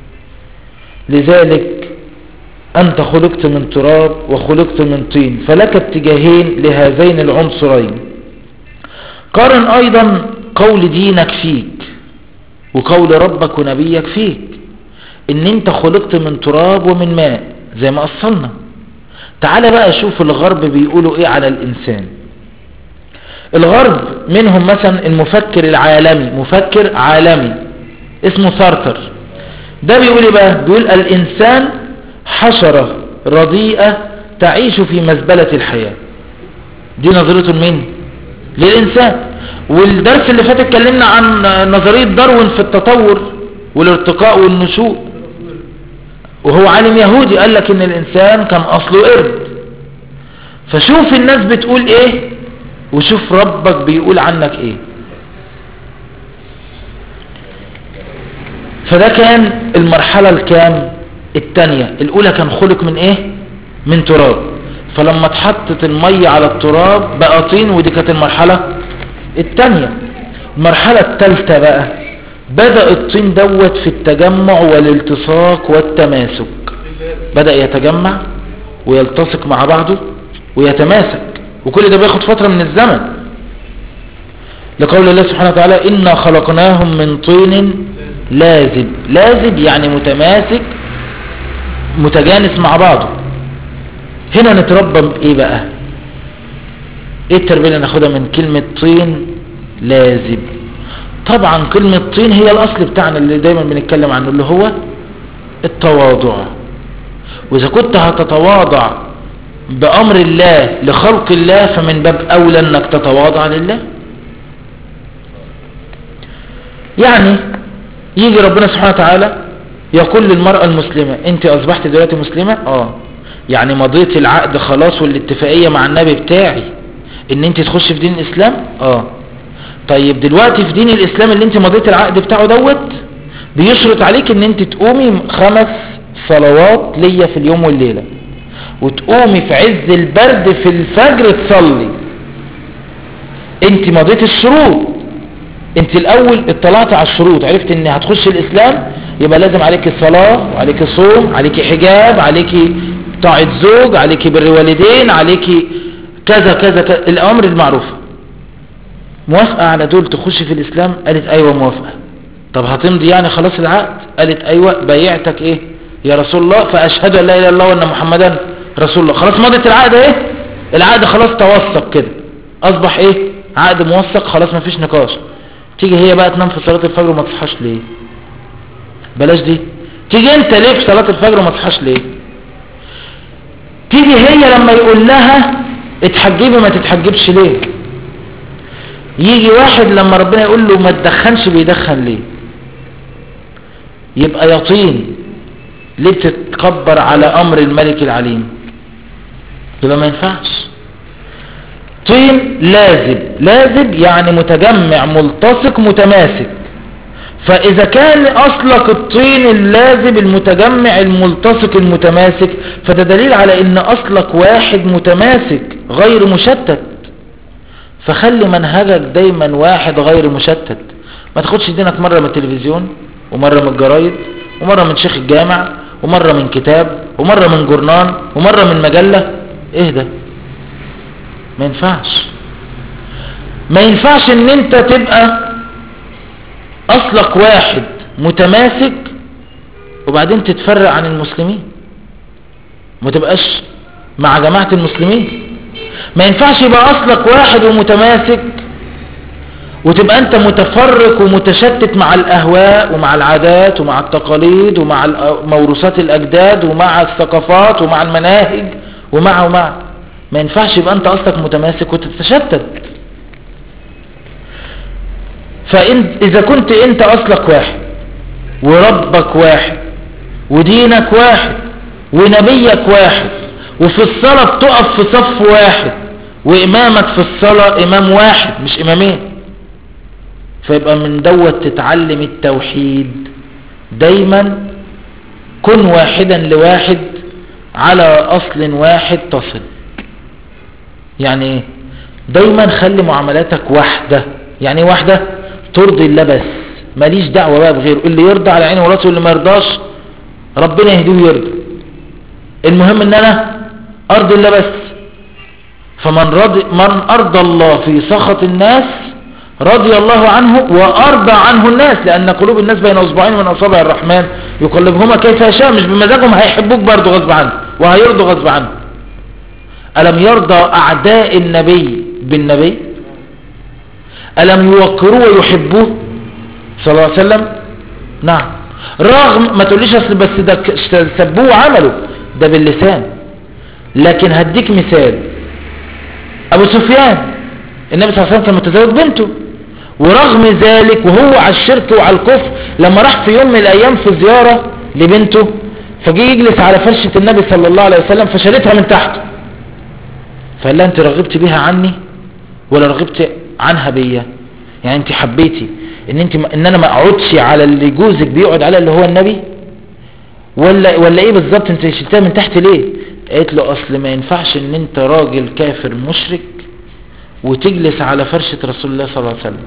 لذلك انت خلقت من تراب وخلقت من طين، فلك اتجاهين لهذين العنصرين. قارن ايضا قول دينك فيك وقول ربك ونبيك فيك، ان انت خلقت من تراب ومن ماء زي ما اصلنا. تعال بقى شوف الغرب بيقولوا ايه على الانسان. الغرب منهم مثلا المفكر العالمي، مفكر عالمي اسمه سارتر، ده بيقول ايه بقى؟ بيقول الانسان حشرة رديئة تعيش في مزبلة الحياة. دي نظرته لمين؟ للانسان. والدرس اللي فات اتكلمنا عن نظرية داروين في التطور والارتقاء والنشوء، وهو عالم يهودي قال لك ان الانسان كان اصله قرد. فشوف الناس بتقول ايه وشوف ربك بيقول عنك ايه. فده كان المرحلة الكام؟ التانية. الاولى كان خلق من ايه؟ من تراب. فلما اتحطت المية على التراب بقى طين، ودي كانت المرحلة التانية. المرحلة التالتة بقى بدأ الطين دوت في التجمع والالتصاق والتماسك، بدأ يتجمع ويلتصق مع بعضه ويتماسك، وكل ده بياخد فترة من الزمن. لقول الله سبحانه وتعالى إنا خلقناهم من طين لازب. لازب يعني متماسك متجانس مع بعضه. هنا نتربى بإيه بقى؟ ايه التربية اللي ناخدها من كلمة طين لازب؟ طبعا كلمة طين هي الأصل بتاعنا اللي دايما بنتكلم عنه، اللي هو التواضع. وإذا كنت هتتواضع بأمر الله لخلق الله فمن باب أولى أنك تتواضع لله. يعني يجي ربنا سبحانه وتعالى يقول للمرأة المسلمة انت اصبحت دلوقتي مسلمة؟ يعني مضيت العقد خلاص والاتفاقية مع النبي بتاعي ان انت تخش في دين الاسلام؟ طيب دلوقتي في دين الاسلام اللي انت مضيت العقد بتاعه دوت بيشرط عليك ان انت تقومي 5 صلوات ليا في اليوم والليلة، وتقومي في عز البرد في الفجر تصلي. انت مضيت الشروط، انت الاول اطلعت على الشروط، عرفت ان هتخش الاسلام، يبقى لازم عليك الصلاة وعليك الصوم، عليك حجاب، عليك طاعة زوج، عليك بر والدين، عليك كذا كذا كذا الامر المعروفة. موافقة على دول تخش في الاسلام؟ قالت ايوه موافقة. طب هتمضي يعني خلاص العقد؟ قالت ايوه. بيعتك ايه يا رسول الله؟ فاشهد ان لا اله الا الله وان محمدا رسول الله. خلاص مضت العقد ايه، العقد خلاص توثق كده، اصبح ايه، عقد موثق خلاص مفيش نقاش. تيجي هي بقى تنام في صلاة الفجر وما تصحاش ليه؟ بلاش دي. تيجي انت ليه في صلاة الفجر وما تصحاش ليه؟ تيجي هي لما يقول لها اتحجبي ما تتحجبش ليه؟ يجي واحد لما ربنا يقول له ما تدخنش بيدخن ليه؟ يبقى يطين ليه بتتكبر على امر الملك العليم؟ يبقى ما ينفعش. طين لازب يعني متجمع ملتصق متماسك. فاذا كان اصلك الطين اللازب المتجمع الملتصق المتماسك، فده دليل على ان اصلك واحد متماسك غير مشتت. فخلي منهجك دايما واحد غير مشتت. ما تاخدش دينك مرة من التلفزيون، ومرة من الجرايد، ومرة من شيخ الجامع، ومرة من كتاب، ومرة من جورنان، ومرة من مجلة. اهدى، ما ينفعش. ما ينفعش ان انت تبقى اصلك واحد متماسك وبعدين تتفرق عن المسلمين، ما تبقاش مع جماعة المسلمين. ما ينفعش يبقى اصلك واحد ومتماسك وتبقى انت متفرق ومتشتت مع الاهواء ومع العادات ومع التقاليد ومع موروثات الاجداد ومع الثقافات ومع المناهج ومع ما ينفعش يبقى انت اصلك متماسك وتتشتت. فاذا كنت انت اصلك واحد وربك واحد ودينك واحد ونبيك واحد، وفي الصلاة بتقف في صف واحد، وامامك في الصلاة امام واحد مش امامين، فيبقى من دوت تتعلم التوحيد. دايما كن واحدا لواحد على اصل واحد تصل. يعني ايه؟ دايما خلي معاملاتك واحدة. يعني ايه واحدة؟ ترضي الله بس، ماليش دعوة بقى بغيره. اللي يرضى على عيني وراسه، واللي ما يرضاش ربنا يهديه ويرضى. المهم ان انا ارضي الله بس. من ارضى الله في سخط الناس رضي الله عنه وارضى عنه الناس، لان قلوب الناس بين اصبعين من اصابع الرحمن يقلبهما كيف يشاء. مش بمزاجهم، هيحبوك برضو غصب عنه وهيرضوا غصب عنه. ألم يرضى أعداء النبي بالنبي؟ ألم يوقروه ويحبوه صلى الله عليه وسلم؟ نعم. رغم ما تقوليش أصل بس ده سبوه وعملوا ده باللسان. لكن هديك مثال. أبو سفيان النبي صلى الله عليه وسلم كان متزوج بنته، ورغم ذلك وهو على الشرك وعلى الكفر، لما راح في يوم من الأيام في زيارة لبنته، فجي يجلس على فرشة النبي صلى الله عليه وسلم فشالتها من تحته، فقال لها انت رغبت بها عني ولا رغبت عنها بيا؟ يعني انت حبيتي ان انا ما اقعدش على اللي جوزك بيقعد على اللي هو النبي، ولا ايه بالظبط؟ انت شلتها من تحت ليه؟ قالت له اصل ما ينفعش ان انت راجل كافر مشرك وتجلس على فرشة رسول الله صلى الله عليه وسلم.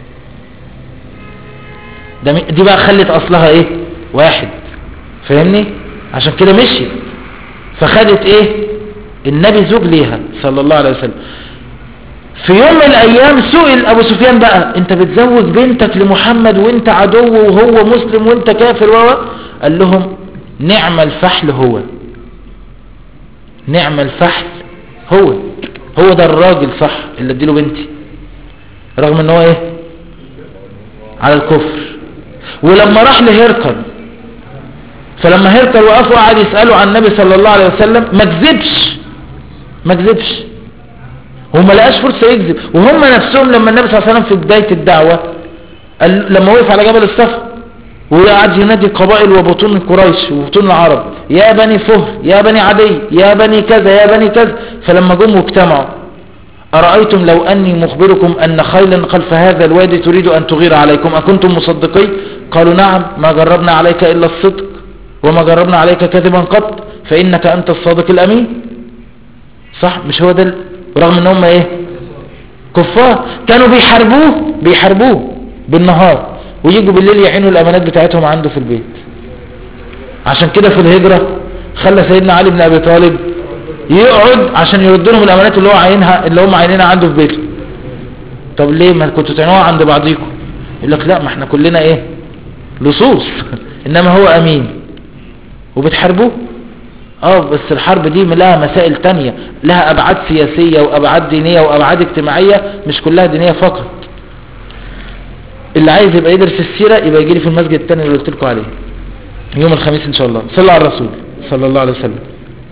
دي بقى خلت اصلها ايه؟ واحد. فاهمني؟ عشان كده مشي. فخدت ايه؟ النبي زوج ليها صلى الله عليه وسلم. في يوم من الايام سئل ابو سفيان بقى انت بتزوج بنتك لمحمد وانت عدو وهو مسلم وانت كافر قال لهم نعم الفحل هو، نعم الفحل هو ده الراجل صح اللي اديله بنتي، رغم ان هو ايه؟ على الكفر. ولما راح لهرقل، فلما هرقل وقفوا قعد يسألوا عن النبي صلى الله عليه وسلم ما كذبش وما لقاش فرصة يكذب. وهم نفسهم لما النبي صلى الله عليه وسلم في بداية الدعوة لما وقف على جبل الصفا وقعد ينادي قبائل وبطون قريش وبطون العرب، يا بني فهر، يا بني عدي، يا بني كذا، يا بني كذا. فلما جم واجتمعوا: أرأيتم لو أني مخبركم أن خيلا خلف هذا الوادي تريد أن تغير عليكم أكنتم مصدقين؟ قالوا: نعم، ما جربنا عليك إلا الصدق وما جربنا عليك كذبا قط، فإنك أنت الصادق الأمين. صح؟ مش هو ده؟ رغم ان هم ايه؟ كفار، كانوا بيحاربوه بالنهار، ويجوا بالليل يعينوا الامانات بتاعتهم عنده في البيت. عشان كده في الهجرة خلى سيدنا علي بن ابي طالب يقعد عشان يرد لهم الامانات اللي هم عاينينها عنده في بيته. طب ليه ما كنتوا تعينوها عند بعضيكم؟ يقول لك: لا، ما احنا كلنا ايه؟ لصوص. انما هو امين وبتحاربوه. بس الحرب دي لها مسائل تانية، لها ابعاد سياسية وابعاد دينية وابعاد اجتماعية، مش كلها دينية فقط. اللي عايز يبقى يدرس السيرة يبقى يجي لي في المسجد التاني اللي قلت لكم عليه يوم الخميس ان شاء الله. صلى على الرسول صلى الله عليه وسلم.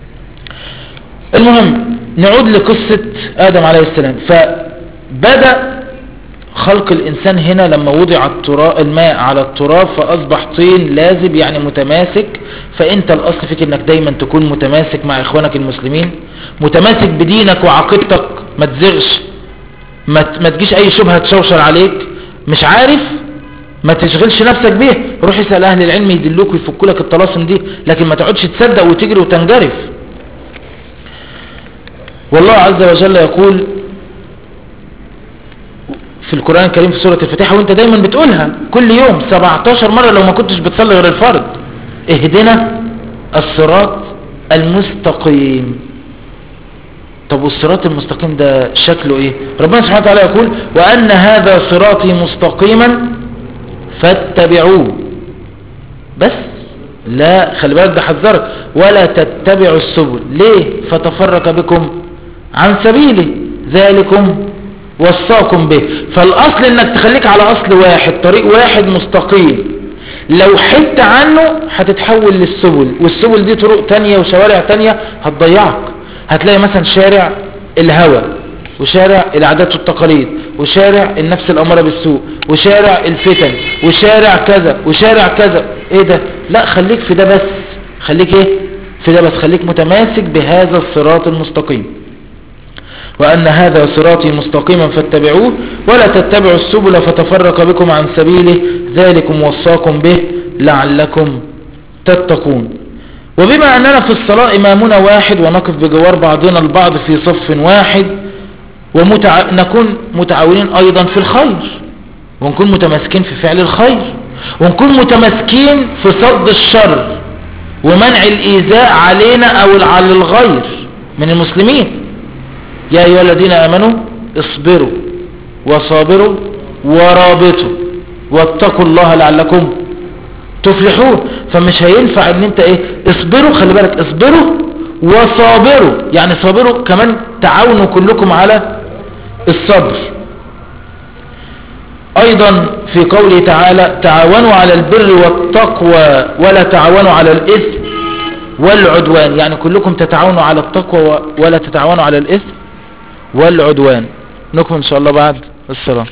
المهم نعود لقصة آدم عليه السلام. فبدأ خلق الإنسان هنا لما وضع الماء على التراب فأصبح طين لازب، يعني متماسك. فأنت الأصل فيك أنك دايما تكون متماسك مع إخوانك المسلمين، متماسك بدينك وعقيدتك، ما تزغش، ما تجيش أي شبهة تشوشر عليك. مش عارف، ما تشغلش نفسك بيه، روح اسأل أهل العلم يدلوك ويفكوا لك الطلاسم دي، لكن ما تقعدش تصدق وتجري وتنجرف. والله عز وجل يقول في القرآن الكريم في سورة الفاتحة، وانت دايما بتقولها كل يوم 17 مرة لو ما كنتش بتصلي غير الفرض: اهدنا الصراط المستقيم. طب والصراط المستقيم ده شكله ايه؟ ربنا سبحانه وتعالى يقول: وأن هذا صراطي مستقيما فاتبعوه. بس لا، خلي بالك ده حذرك: ولا تتبعوا السبل. ليه؟ فتفرق بكم عن سبيله، ذلكم وصاكم به. فالأصل انك تخليك على أصل واحد، طريق واحد مستقيم. لو حدت عنه هتتحول للسبل، والسبل دي طرق تانية وشوارع تانية هتضيعك. هتلاقي مثلا شارع الهوى، وشارع العادات والتقاليد، وشارع النفس الأمارة بالسوء، وشارع الفتن، وشارع كذا وشارع كذا. ايه ده؟ لا، خليك في ده بس. خليك ايه؟ في ده بس. خليك متماسك بهذا الصراط المستقيم. وأن هذا صراطي مستقيما فاتبعوه ولا تتبعوا السبل فتفرق بكم عن سبيله، ذلكم وصاكم به لعلكم تتقون. وبما أننا في الصلاة إمامنا واحد ونقف بجوار بعضنا البعض في صف واحد، ونكون متعاونين أيضا في الخير، ونكون متماسكين في فعل الخير، ونكون متماسكين في صد الشر ومنع الإيذاء علينا أو على الغير من المسلمين. يا أيها الذين آمنوا اصبروا وصابروا ورابطوا واتقوا الله لعلكم تفلحون. فمش هينفع ان انت اصبروا، خلي بالك، اصبروا وصابروا، يعني صابروا كمان، تعاونوا كلكم على الصبر. ايضا في قوله تعالى: تعاونوا على البر والتقوى ولا تعاونوا على الاثم والعدوان، يعني كلكم تتعاونوا على التقوى ولا تتعاونوا على الاثم والعدوان. نكمل ان شاء الله بعد الصلاة.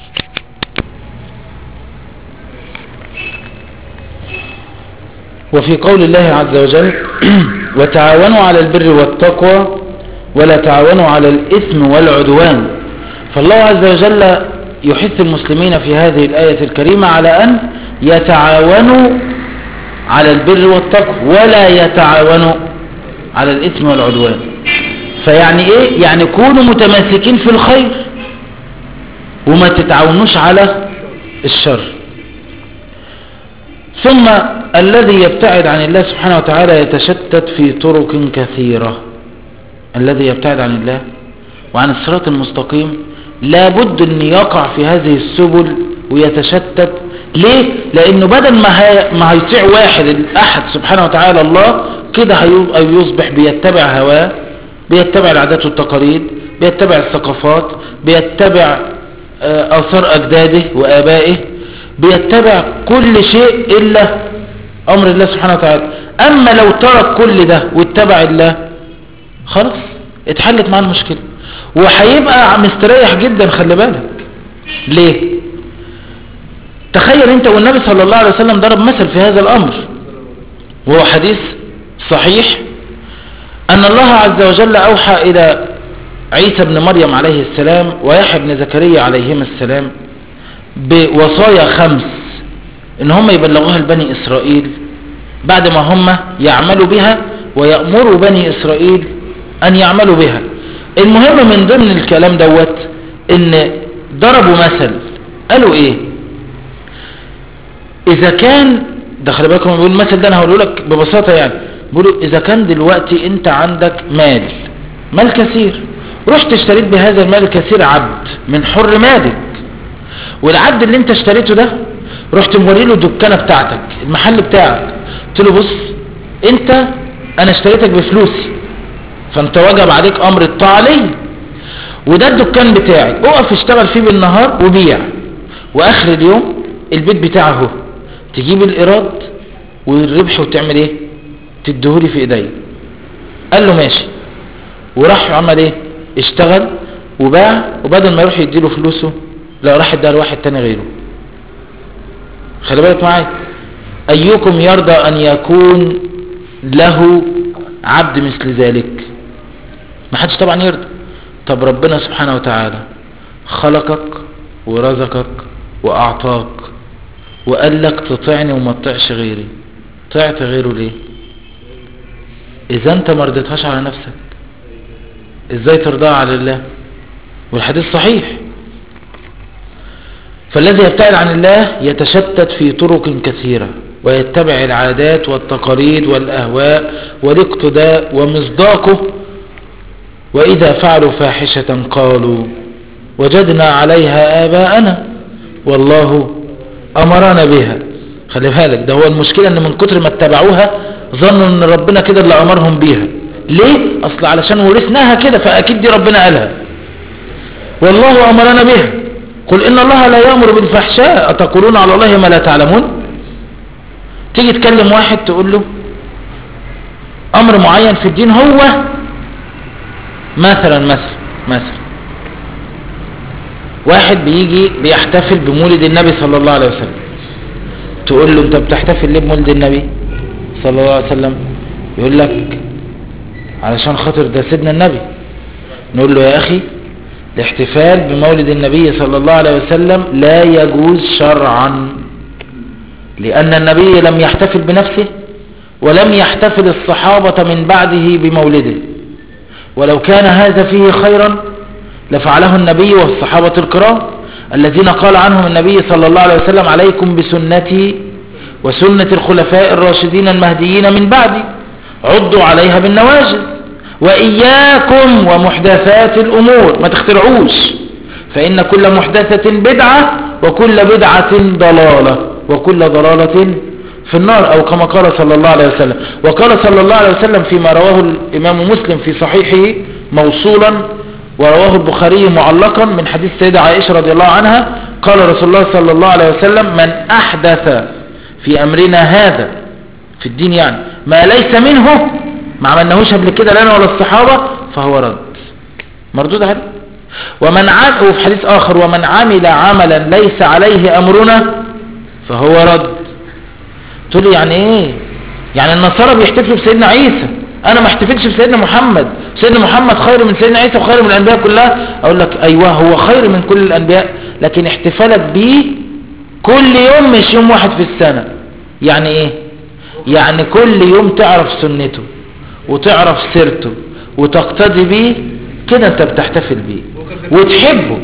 وفي قول الله عز وجل: وتعاونوا على البر والتقوى ولا تعاونوا على الإثم والعدوان. فالله عز وجل يحث المسلمين في هذه الآية الكريمة على أن يتعاونوا على البر والتقوى ولا يتعاونوا على الإثم والعدوان. فيعني ايه؟ يعني كونوا متماسكين في الخير وما تتعاونوش على الشر. ثم الذي يبتعد عن الله سبحانه وتعالى يتشتت في طرق كثيرة. الذي يبتعد عن الله وعن الصراط المستقيم لابد ان يقع في هذه السبل ويتشتت. ليه؟ لانه بدل ما هيطيع واحد الاحد سبحانه وتعالى الله كده هيصبح بيتبع هواه، بيتبع العادات والتقاليد، بيتبع الثقافات، بيتبع آثار أجداده وآبائه، بيتبع كل شيء إلا أمر الله سبحانه وتعالى. أما لو ترك كل ده واتبع الله خلاص اتحلت معاه المشكلة وهيبقى مستريح جدا. خلي بالك، ليه؟ لأن ربنا سبحانه وتعالى يقول: وتعاونوا على البر والتقوى ولا تعاونوا على الإثم والعدوان. فالله عز وجل يحث المسلمين في هذه الآية الكريمة على أن يتعاونوا على البر والتقوى ولا تعاونوا على الإثم والعدوان. فيعني ايه؟ يعني كونوا متماسكين في الخير تخيل انت، والنبي صلى الله عليه وسلم ضرب مثل في هذا الامر، وهو حديث صحيح ان الله عز وجل اوحى الى عيسى بن مريم عليه السلام ويحيى بن زكريا عليهما السلام بوصايا 5 ان هم يبلغوها لبني اسرائيل بعد ما هم يعملوا بها ويأمروا بني اسرائيل ان يعملوا بها. المهم من ضمن الكلام دوت ان ضربوا مثل، قالوا ايه؟ اذا كان ده، خلي بالكم بيقول المثل ده انا هقوله لك ببساطه، يعني بيقولوا اذا كان دلوقتي انت عندك مال كثير، رحت اشتريت بهذا المال الكثير عبد من حر مالك، والعبد اللي انت اشتريته ده رحت موري له الدكانه بتاعتك، المحل بتاعك، قلت له بص انا اشتريتك بفلوسي، فانت وجب عليك امر الطاعه لي، وده الدكان بتاعي، اقف اشتغل فيه بالنهار وبيع، واخر اليوم البيت بتاعه اهو، تجيب الايراد والربح وتعمل ايه؟ تديهولي في ايدي. قال له ماشي، وراح عمل ايه؟ اشتغل وباع، وبدل ما يروح يديله فلوسه لا راح اداها لواحد تاني غيره. خلي بالك معايا، ايكم يرضى ان يكون له عبد مثل ذلك؟ ما حدش طبعا يرضى. طب ربنا سبحانه وتعالى خلقك ورزقك واعطاك وقال لك تطيعني وما تطيعش غيري، طيعت غيره ليه؟ اذا انت ما رضيتهاش على نفسك ازاي ترضاها على الله؟ والحديث صحيح. فالذي يبتعد عن الله يتشتت في طرق كثيرة ويتبع العادات والتقاليد والأهواء والاقتداء ومصداقه، وإذا فعلوا فاحشة قالوا وجدنا عليها آباءنا والله أمرنا بها. خلي بالك، ده هو المشكلة ان من كتر ما اتبعوها ظنوا ان ربنا كده اللي أمرهم بيها. ليه؟ أصل علشان ورثناها كده، فأكيد دي ربنا قالها. والله أمرنا بها، قل إن الله لا يأمر بالفحشاء أتقولون على الله ما لا تعلمون. تيجي تكلم واحد تقول له أمر معين في الدين، هو مثلا واحد بيجي بيحتفل بمولد النبي صلى الله عليه وسلم، تقول له انت بتحتفل ليه بمولد النبي صلى الله عليه وسلم؟ يقول لك علشان خاطر ده سيدنا النبي. نقول له يا أخي الاحتفال بمولد النبي صلى الله عليه وسلم لا يجوز شرعا، لأن النبي لم يحتفل بنفسه ولم يحتفل الصحابة من بعده بمولده، ولو كان هذا فيه خيرا لفعله النبي والصحابة الكرام الذين قال عنهم النبي صلى الله عليه وسلم عليكم بسنتي وسنة الخلفاء الراشدين المهديين من بعدي عضوا عليها بالنواجذ وإياكم ومحدثات الأمور، ما تخترعوش، فإن كل محدثة بدعة وكل بدعة ضلالة وكل ضلالة في النار، أو كما قال صلى الله عليه وسلم. وقال صلى الله عليه وسلم فيما رواه الإمام مسلم في صحيحه موصولا ورواه البخاري معلقا من حديث سيدة عائشة رضي الله عنها، قال رسول الله صلى الله عليه وسلم من أحدث في أمرنا هذا في الدين يعني ما ليس منه، ما عملناهوش قبل كده لنا ولا الصحابة، فهو رد مردود عليه. ومن عمل، وفي حديث آخر ومن عمل عملا ليس عليه أمرنا فهو رد. تقول لي يعني ايه؟ يعني النصارى بيحتفلوا بسيدنا عيسى، انا ما احتفلش بسيدنا محمد، سيدنا محمد خير من سيدنا عيسى وخير من الانبياء كلها. اقول لك ايوه هو خير من كل الانبياء، لكن احتفالك بيه كل يوم مش يوم واحد في السنة. يعني ايه؟ يعني كل يوم تعرف سنته وتعرف سيرته وتقتدي بيه، كده انت بتحتفل بيه وتحبه.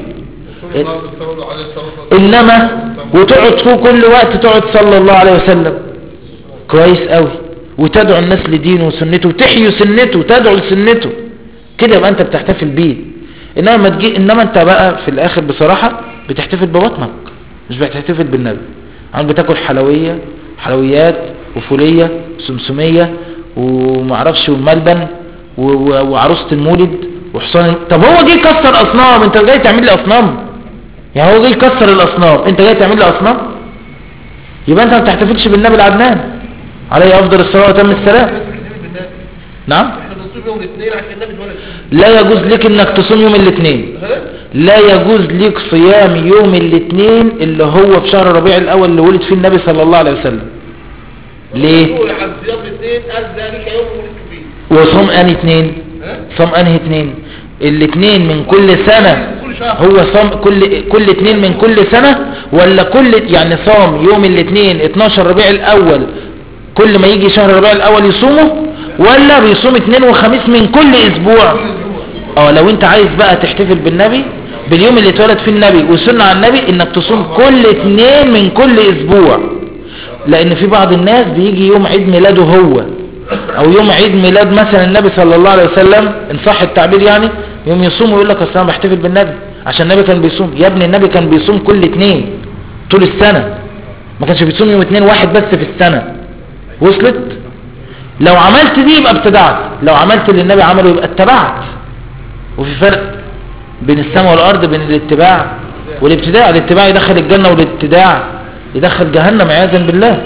انما وتقعد فيه كل وقت تقعد صلى الله عليه وسلم كويس قوي وتدعو الناس لدينه وسنته وتحيي سنته وتدعو لسنته، كده يبقى انت بتحتفل بيه. انما انت بقى في الاخر بصراحة بتحتفل ببطنك، مش بتحتفل بالنبي. عم بتاكل حلويات وفولية وسمسمية ومعرفش وملبن وعروسة المولد وحصان. طب هو جاي يكسر اصنام، انت جاي تعمل لي اصنام؟ يعني هو جاي يكسر الاصنام، انت جاي تعمل لي اصنام؟ يبقى انت ما بتحتفلش بالنبي العدنان عليه افضل الصلاه وتم السلام. نعم، احنا بنصوم يوم الاثنين عشان النبي اتولد. لا يجوز لك انك تصوم يوم الاثنين، لا يجوز ليك صيام يوم الاثنين اللي هو في شهر ربيع الاول اللي ولد فيه النبي صلى الله عليه وسلم. ليه؟ صيام الاثنين قال ذلك يوم ولدت فيه. وصوم انهي اثنين؟ صوم انهي اثنين؟ الاثنين من كل سنة. هو صام كل اثنين من كل سنة، ولا يعني صام يوم الاثنين 12 ربيع الاول كل ما يجي شهر ربيع الاول يصومه، ولا بيصوم اثنين وخميس من كل اسبوع؟ لو انت عايز بقى تحتفل بالنبي باليوم اللي اتولد فيه النبي وسنة على النبي انك تصوم كل اثنين من كل اسبوع، لان في بعض الناس بيجي يوم عيد ميلاده هو او يوم عيد ميلاد مثلا النبي صلى الله عليه وسلم ان صح التعبير يعني، يوم يصوم ويقول لك اصل انا بحتفل بالنبي عشان النبي كان بيصوم. يا ابني النبي كان بيصوم كل اثنين طول السنة، ما كانش بيصوم يوم اثنين واحد بس في السنة. وصلت؟ لو عملت دي يبقى ابتدعت، لو عملت اللي النبي عمله يبقى اتبعت. وفي فرق بين السماء والارض، بين الاتباع والابتداع. الاتباع يدخل الجنة والابتداع يدخل جهنم عياذا بالله.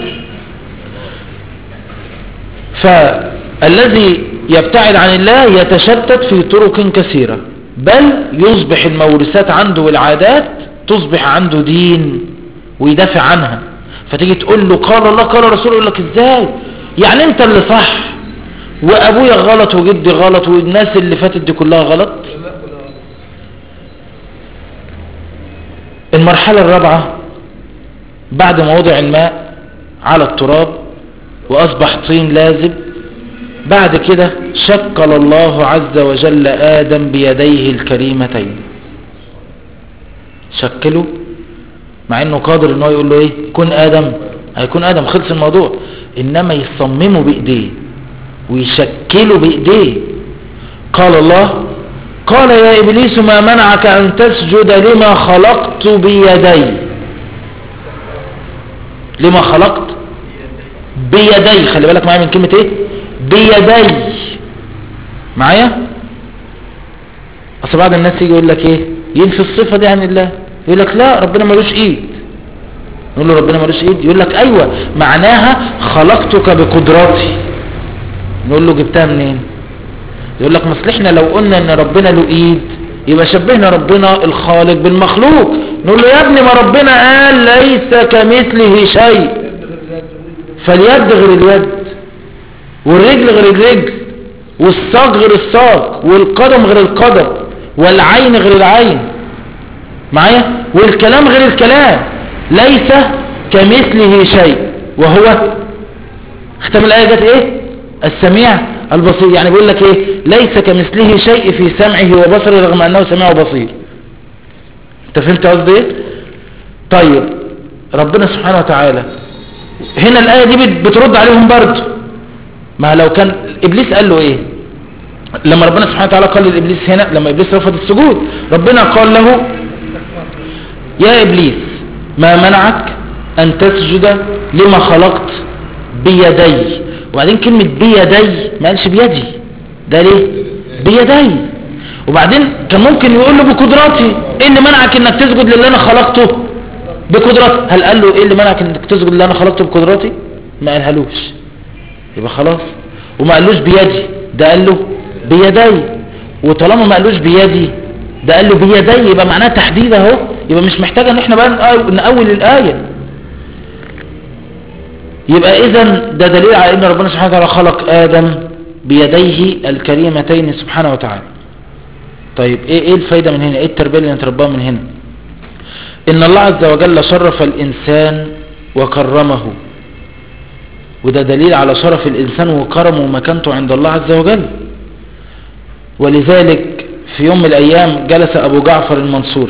فالذي يبتعد عن الله يتشتت في طرق كثيرة، بل يصبح المورثات عنده والعادات تصبح عنده دين ويدافع عنها. فتيجي تقول له قال الله قال رسوله، يقول لك ازاي يعني انت اللي صح وابويا غلط وجدي غلط والناس اللي فاتت دي كلها غلط. المرحلة الرابعة بعد ما وضع الماء على التراب واصبح طين لازب، بعد كده شكل الله عز وجل آدم بيديه الكريمتين. شكله مع انه قادر انه يقول له ايه كن آدم، هيكون آدم، خلص الموضوع. انما يصممه بايديه ويشكله بايديه. قال الله قال يا ابليس ما منعك ان تسجد لما خلقت بيدي. لما خلقت بيدي، خلي بالك معايا من كلمة ايه بيدي معايا. اصل بعض الناس يجي يقول لك ايه ينفي الصفة دي عن الله، يقول لك لا ربنا ملوش ايد. نقول له ربنا ملوش ايد، يقول لك ايوه معناها خلقتك بقدراتي. نقول له جبتها منين؟ يقول لك مثل احنا لو قلنا ان ربنا له ايد يبقى شبهنا ربنا الخالق بالمخلوق. نقول له يا ابني ما ربنا قال ليس كمثله شيء، فاليد غير اليد والرجل غير الرجل والساق غير الساق والقدم غير القدم والعين غير العين معايا، والكلام غير الكلام. ليس كمثله شيء وهو ختم الآية جت ايه السميع البصير. يعني بيقول لك ايه ليس كمثله شيء في سمعه وبصره رغم انه سميع وبصير. انت فهمت قصدي ايه؟ طيب ربنا سبحانه وتعالى هنا الآية دي بترد عليهم برضه. ما لو كان ابليس قال له ايه لما ربنا سبحانه وتعالى قال لابليس هنا لما ابليس رفض السجود، ربنا قال له يا ابليس ما منعك ان تسجد لما خلقت بيدي. وبعدين كلمة بيدي ما قالش بيدي، ده ليه بيدي. وبعدين كان ممكن يقول له بقدراتي. ايه اللي منعك انك تسجد للي انا خلقته بقدراتي؟ هل قال له ايه اللي منعك انك تسجد للي انا خلقته بقدراتي؟ ما قالهالوش. يبقى خلاص. وما قالوش بيدي، ده قال له بيدي. وطالما ما قالوش بيدي ده قال له بيدي يبقى معناه تحديد اهو. يبقى مش محتاجه ان احنا بقى نأول الآية. يبقى اذا ده دليل على ان ربنا سبحانه وتعالى خلق آدم بيديه الكريمتين سبحانه وتعالى. طيب ايه الفايدة من هنا؟ ايه التربية اللي نترباها من هنا؟ ان الله عز وجل شرف الانسان وكرمه، وده دليل على شرف الانسان وكرمه ومكانته عند الله عز وجل. ولذلك في يوم من الايام جلس ابو جعفر المنصور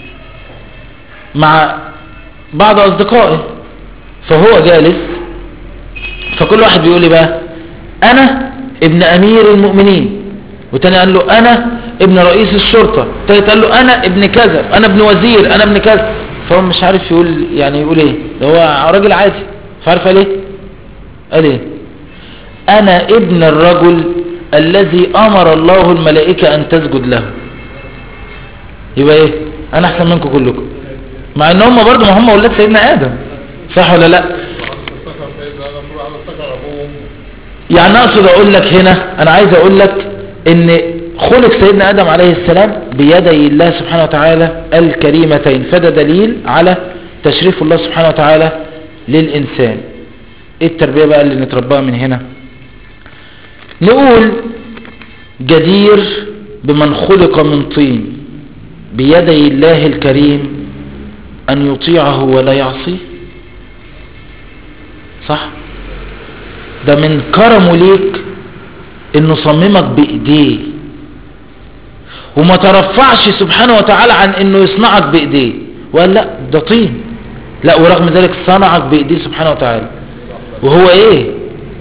مع بعض اصدقائه، فهو جالس فكل واحد بيقول لي بقى انا ابن امير المؤمنين، وتاني قال له انا ابن رئيس الشرطة، تالت قال له انا ابن كذا، انا ابن وزير، انا ابن كذا. فهو مش عارف يقول يعني يقول ايه، ده هو راجل عادي مش عارف قال ايه. قال ايه انا ابن الرجل الذي امر الله الملائكة ان تسجد له. يبقى ايه انا احسن منكم كلكم، مع ان هم برضو ما هم ولاد سيدنا ادم، صح ولا لا؟ يعني اقصد اقول لك هنا، انا عايز اقول لك ان خلق سيدنا آدم عليه السلام بيدي الله سبحانه وتعالى الكريمتين، فده دليل على تشريف الله سبحانه وتعالى للإنسان. ايه التربية بقى اللي نترباها من هنا؟ نقول جدير بمن خلق من طين بيدي الله الكريم أن يطيعه ولا يعصيه. صح؟ ده من كرمه ليك انه صممك بايديه، وما ترفعش سبحانه وتعالى عن انه يصنعك بايديه وقال لا ده طين، لا ورغم ذلك صنعك بايديه سبحانه وتعالى. وهو ايه؟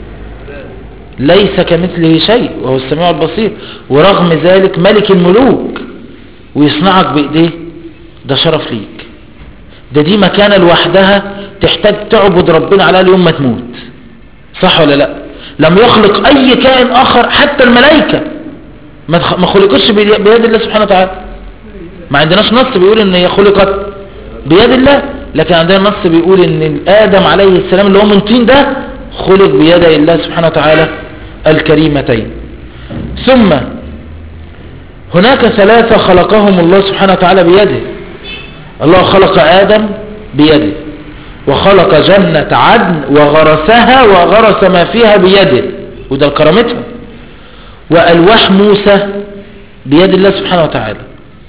ليس كمثله شيء وهو السميع البصير، ورغم ذلك ملك الملوك ويصنعك بايديه، ده شرف ليك. دي مكانة لوحدها تحتاج تعبد ربنا على اليوم ما تموت. صح ولا لا؟ لم يخلق اي كائن اخر، حتى الملائكة ما خلقتش بيد الله سبحانه وتعالى. ما عندناش نص بيقول ان هي خلقت بيد الله، لكن عندنا نص بيقول ان آدم عليه السلام اللي هو من طين ده خلق بيد الله سبحانه وتعالى الكريمتين. ثم هناك ثلاثة خلقهم الله سبحانه وتعالى بيده. الله خلق آدم بيده، وخلق جنة عدن وغرسها وغرس ما فيها بيده، وده الكرامتها. وألواح موسى بيد الله سبحانه وتعالى،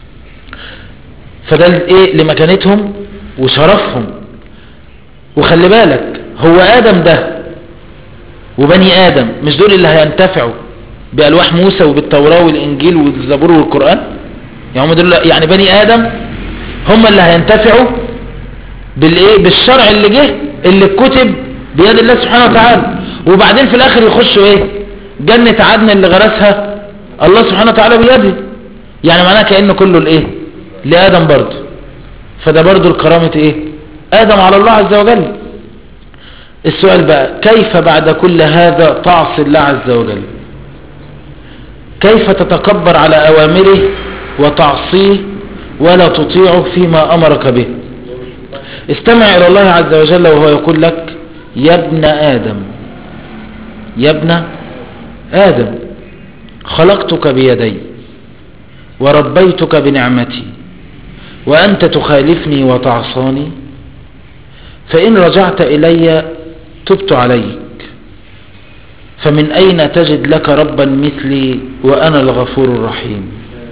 فده ايه لمكانتهم وشرفهم. وخلي بالك هو آدم ده وبني آدم مش دول اللي هينتفعوا بألواح موسى وبالتوراة والإنجيل والزبور والقرآن؟ يعني هم دول، يعني بني آدم هم اللي هينتفعوا بالايه؟ بالشرع اللي جه اللي اتكتب بيد الله سبحانه وتعالى، وبعدين في الاخر يخشوا ايه؟ جنة عدن اللي غرسها الله سبحانه وتعالى بيده. يعني معناه كأنه كله الايه؟ لآدم برضه. فده برضه الكرامة ايه؟ آدم على الله عز وجل. السؤال بقى، كيف بعد كل هذا تعصي الله عز وجل؟ كيف تتكبر على أوامره وتعصيه ولا تطيعه فيما أمرك به؟ استمع إلى الله عز وجل وهو يقول لك: يا ابن آدم، يا ابن آدم، خلقتك بيدي وربيتك بنعمتي وأنت تخالفني وتعصاني، فإن رجعت إلي تبت عليك، فمن أين تجد لك ربا مثلي وأنا الغفور الرحيم.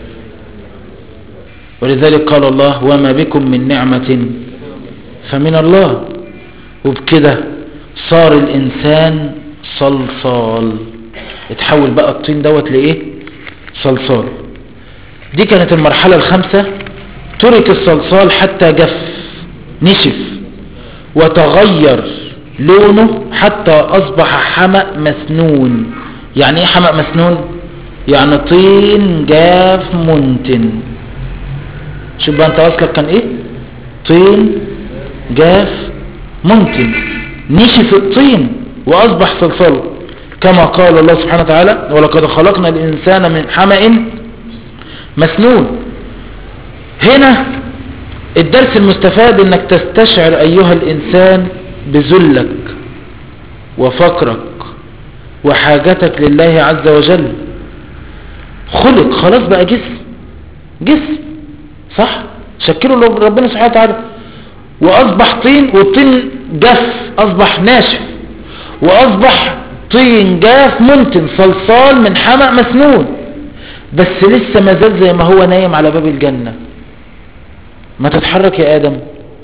ولذلك قال الله: وما بكم من نعمة فمن الله. وبكده صار الإنسان صلصال، اتحول بقى الطين دوت لإيه؟ صلصال. دي كانت المرحلة الخامسة. ترك الصلصال حتى جف، نشف وتغير لونه حتى أصبح حمأ مسنون. يعني إيه حمأ مسنون؟ يعني طين جاف منتن. شوف بقى أنت أصلك كان إيه؟ طين جاف منتن، نشف الطين وأصبح صلصال، كما قال الله سبحانه وتعالى: ولقد خلقنا الإنسان من حمأ مسنون. هنا الدرس المستفاد انك تستشعر ايها الانسان بذلك وفقرك وحاجتك لله عز وجل. خلق خلاص بقى جسم صح، شكله ربنا سبحانه وتعالى، واصبح طين، والطين جاف اصبح ناشف، واصبح طين جاف منتن صلصال من حمأ مسنون، بس لسه ما زال زي ما هو نايم على باب الجنة. ما تتحرك يا آدم.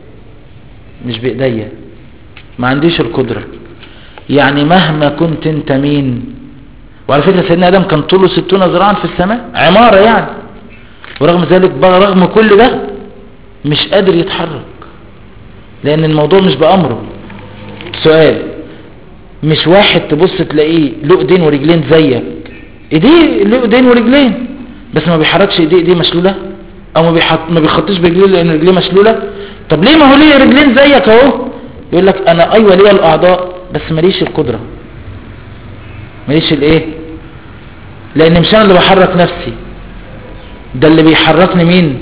مش بإيديا، ما عنديش القدرة. يعني مهما كنت انت مين. وعلى فكرة سيدنا آدم كان طوله 60 ذراعا في السماء، عمارة يعني، ورغم ذلك بقى رغم كل ده مش قادر يتحرك، لأن الموضوع مش بأمره. سؤال، مش واحد تبص تلاقيه له ايدين ورجلين زيك، ايديه له ايدين ورجلين بس ما بيحركش ايديه مشلولة، او ما بيخطيش برجليه لان رجليه مشلولة. طب ليه؟ ما هو ليه رجلين زيك اهو. يقول لك انا ايوه ليا الاعضاء بس ماليش القدرة، ماليش الايه، لان مش انا اللي بحرك نفسي، ده اللي بيحركني مين؟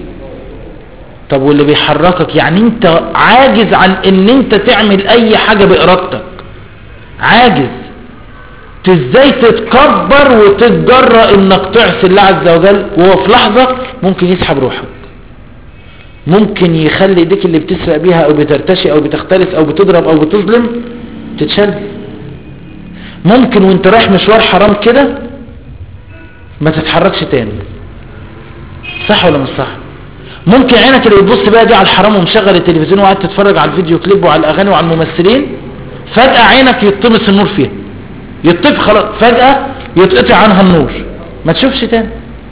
طب واللي بيحركك يعني انت عاجز عن ان انت تعمل اي حاجة بارادتك، عاجز. ازاي تتكبر وتتجرأ انك تعصي الله عز وجل، وهو في لحظة ممكن يسحب روحك، ممكن يخلي ايديك اللي بتسرق بيها او بترتشي او بتختلس او بتضرب او بتظلم تتشل، ممكن وانت رايح مشوار حرام كده ما تتحركش تاني، صح ولا مش صح؟ ممكن عينك اللي بتبص بقى دي على الحرام ومشغل التلفزيون وقاعد تتفرج على الفيديو كليب وعلى الاغاني وعلى الممثلين، فجأة عينك يطمس النور فيها، يطفي خلاص، فجأة يتقطع عنها النور ما تشوفش تاني.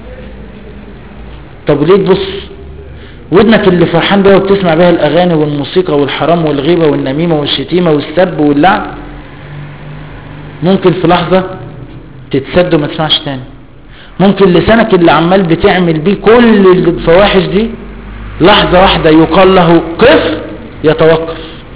طب ليه تبص؟ ودنك اللي فرحان بيها وبتسمع بيها الاغاني والموسيقى والحرام والغيبة والنميمة والشتيمة والسب واللعن ممكن في لحظة تتسد وما تسمعش تاني. ممكن لسانك اللي عمال بتعمل بيه كل الفواحش دي لحظة واحدة يقال له قف يتوقف.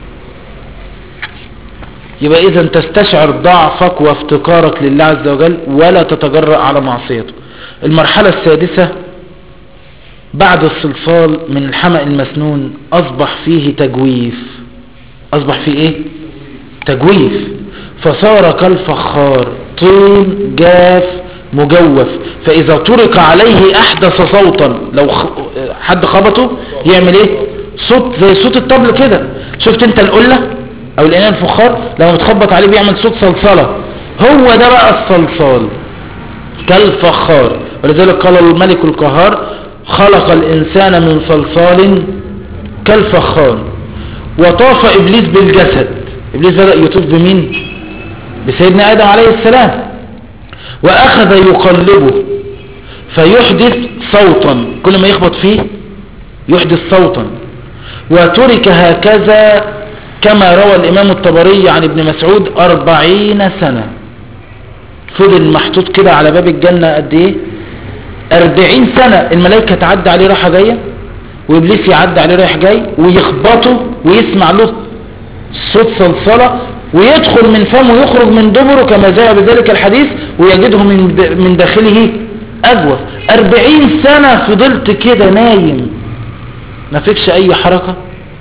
يبقى اذا تستشعر ضعفك وافتقارك لله عز وجل ولا تتجرأ على معصيته. المرحلة السادسة بعد الصلصال من الحمأ المسنون اصبح فيه تجويف. اصبح فيه ايه؟ تجويف. فصار كالفخار، طين جاف مجوف، فاذا طرق عليه احدث صوتا، لو حد خبطه يعمل ايه؟ صوت زي صوت الطبل كده. شفت انت القلة او الاناء الفخار لما بتخبط عليه بيعمل صوت صلصلة، هو ده بقى الصلصال كالفخار. ولذلك قال الملك القهار خلق الانسان من صلصال كالفخار. وطاف ابليس بالجسد، ابليس بدأ يطوف بمين؟ بسيدنا ادم عليه السلام، واخذ يقلبه فيحدث صوتا، كل ما يخبط فيه يحدث صوتا. وترك هكذا كما روى الامام الطبري عن ابن مسعود 40 سنة، فضل محطوط كده على باب الجنة قد ايه؟ 40 سنة. الملائكة تعدي عليه رايحة جاية وابليس يعدي عليه رايح جاي ويخبطه ويسمع له صوت صلصلة، ويدخل من فمه ويخرج من دبره كما جاء بذلك الحديث، ويجده من داخله أجوف. 40 سنة فضلت كده نايم ما فيكش أي حركة،